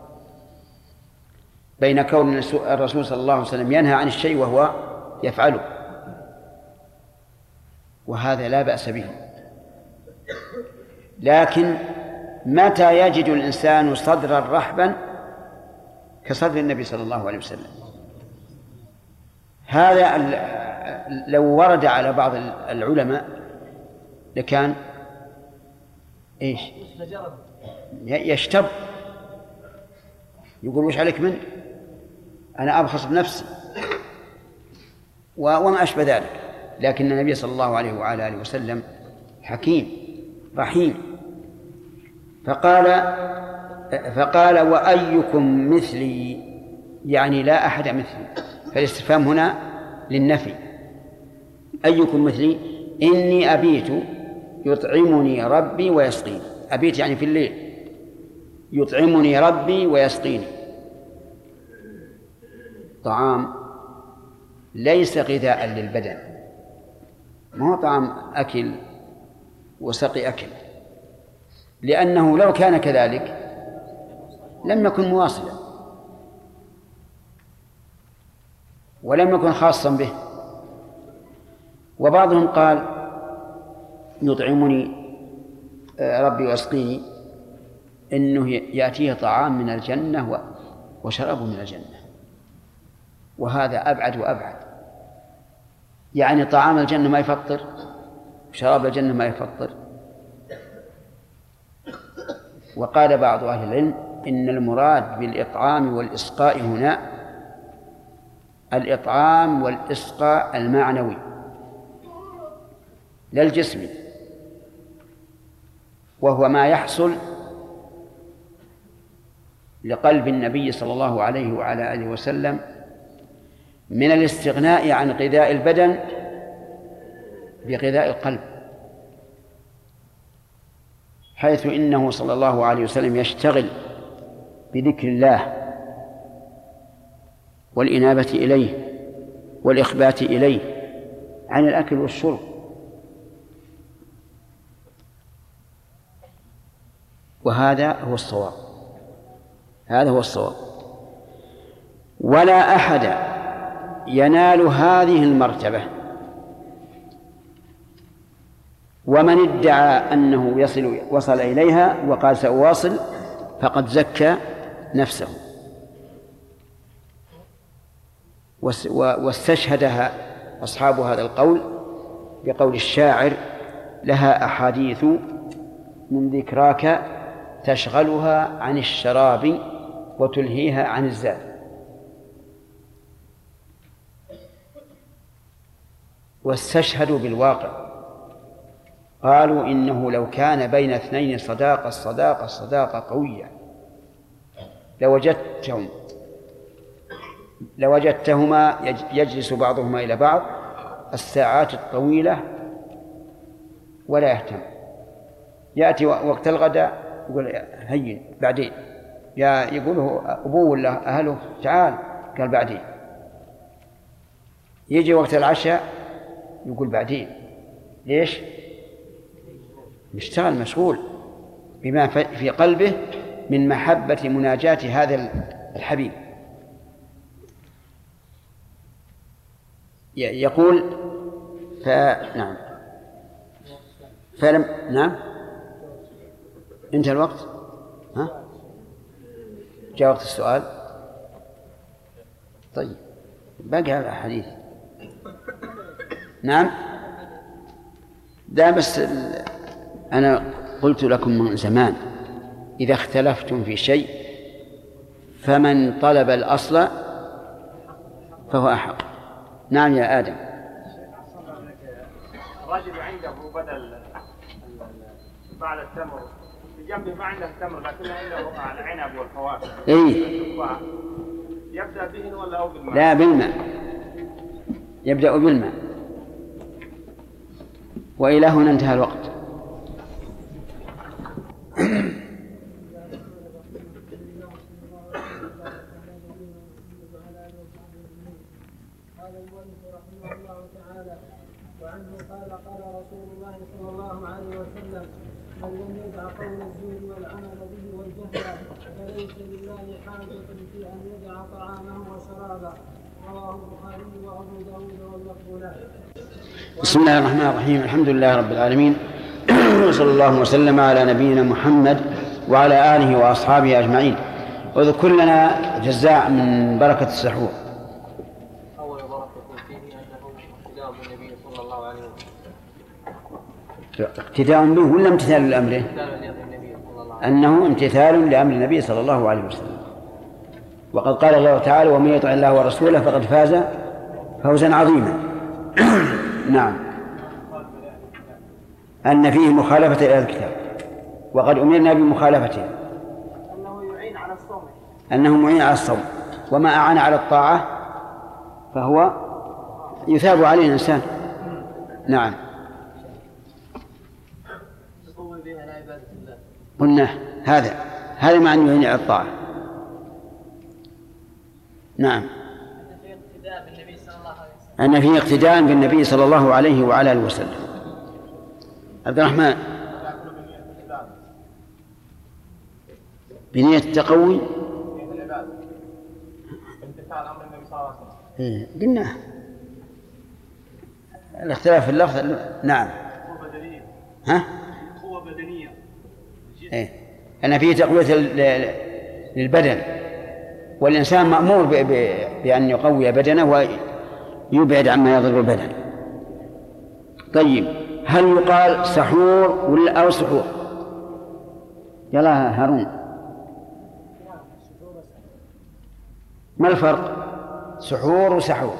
بين كون الرسول صلى الله عليه وسلم ينهى عن الشيء وهو يفعله، وهذا لا بأس به. لكن متى يجد الإنسان صدرا رحبا كصدر النبي صلى الله عليه وسلم؟ هذا لو ورد على بعض العلماء لكان إيش؟ يشتب، يقول: وش عليك من أنا أبخص بنفسي وما أشبه ذلك. لكن النبي صلى الله عليه وعلى آله وسلم حكيم رحيم، فقال: وأيكم مثلي، يعني لا أحد مثلي. فالاستفهام هنا للنفي. أيكم مثلي؟ إني أبيت يطعمني ربي ويسقيني. أبيت يعني في الليل، يطعمني ربي ويسقيني. طعام ليس غذاء للبدن، ما هو طعام أكل وسقي أكل، لأنه لو كان كذلك لم يكن مواصلا ولم يكن خاصا به. وبعضهم قال: يطعمني ربي ويسقيني، إنه يأتيه طعام من الجنة وشراب من الجنة، وهذا أبعد وأبعد. يعني طعام الجنة ما يفطر، وشراب الجنة ما يفطر. وقال بعض أهل العلم: إن المراد بالإطعام والإسقاء هنا الإطعام والإسقاء المعنوي لا الجسمي، وهو ما يحصل لقلب النبي صلى الله عليه وعلى آله وسلم من الاستغناء عن غذاء البدن بغذاء القلب، حيث إنه صلى الله عليه وسلم يشتغل بذكر الله والإنابة إليه والإخبات إليه عن الأكل والشرب. وهذا هو الصواب، هذا هو الصواب. ولا أحد ينال هذه المرتبة، ومن ادعى أنه وصل إليها وقال سأواصل فقد زكى نفسه. واستشهدها أصحاب هذا القول بقول الشاعر: لها أحاديث من ذكراك تشغلها عن الشراب وتلهيها عن الزاد. واستشهدوا بالواقع، قالوا: إنه لو كان بين اثنين صداقة قوية لوجدتهما يجلس بعضهما إلى بعض الساعات الطويلة ولا يهتم. يأتي وقت الغداء يقول هين بعدين، يقوله أبوه ولا أهله تعال، قال بعدين. يجي وقت العشاء يقول بعدين. ليش؟ مشتغل مشغول بما في قلبه من محبة مناجاة هذا الحبيب. يقول نعم فلم نعم انتهى الوقت. ها جاء وقت السؤال. طيب باقي على الحديث. نعم ده بس أنا قلت لكم من زمان إذا اختلفتم في شيء فمن طلب الأصل فهو أحق. نعم يا آدم. الرجل عنده بدل بعد التمر بجنبه ما عنده تمر لكن عنده العنب والفواكه. يبدأ به ولا أو بالماء؟ لا بالماء، يبدأ بالماء. وإلى هنا انتهى الوقت. وعنه قال رسول الله صلى الله عليه وسلم: من لم يدع قول الزور والعمل به والجهل فليس لله حاجة في أن يدع طعامه وشرابه. رواه البخاري وأبو داود واللفظ له. بسم الله الرحمن الرحيم. الحمد لله رب العالمين، وصلى الله وسلم على نبينا محمد وعلى آله وأصحابه أجمعين. واذكر لنا جزاء من بركة السحور. أول بركة فيه أنه اقتداء بالنبي صلى الله عليه وسلم. اقتداء به ولا امتثال لأمره؟ أنه امتثال لأمر النبي صلى الله عليه وسلم. وقد قال الله تعالى: ومن يطع الله ورسوله فقد فاز فوزا عظيما. نعم، أن فيه مخالفة إلى الكتاب، وقد أمرنا بمخالفته. أنه معين على الصوم، وما أعان على الطاعة فهو يثاب عليه الإنسان. نعم. قلنا هذا معنى يعين على الطاعة. نعم، أن فيه اقتداء بالنبي صلى الله عليه وعلى آله وسلم. عبد الرحمن، بنية التقوي قلنا الاختلاف في اللفظ. نعم. ها؟ قوة بدنية. أن فيه تقوية للبدن، والإنسان مأمور بأن يقوي بدنه ويبعد عما يضر البدن. طيب، هل يقال سحور ولا أو سحور؟ يلا هارون، ما الفرق سحور وسحور؟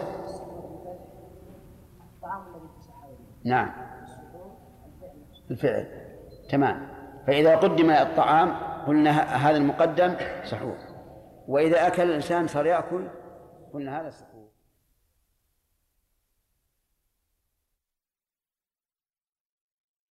نعم، الفعل. تمام. فإذا قدم الطعام قلنا هذا المقدم سحور، وإذا أكل الإنسان صار يأكل قلنا هذا سحور.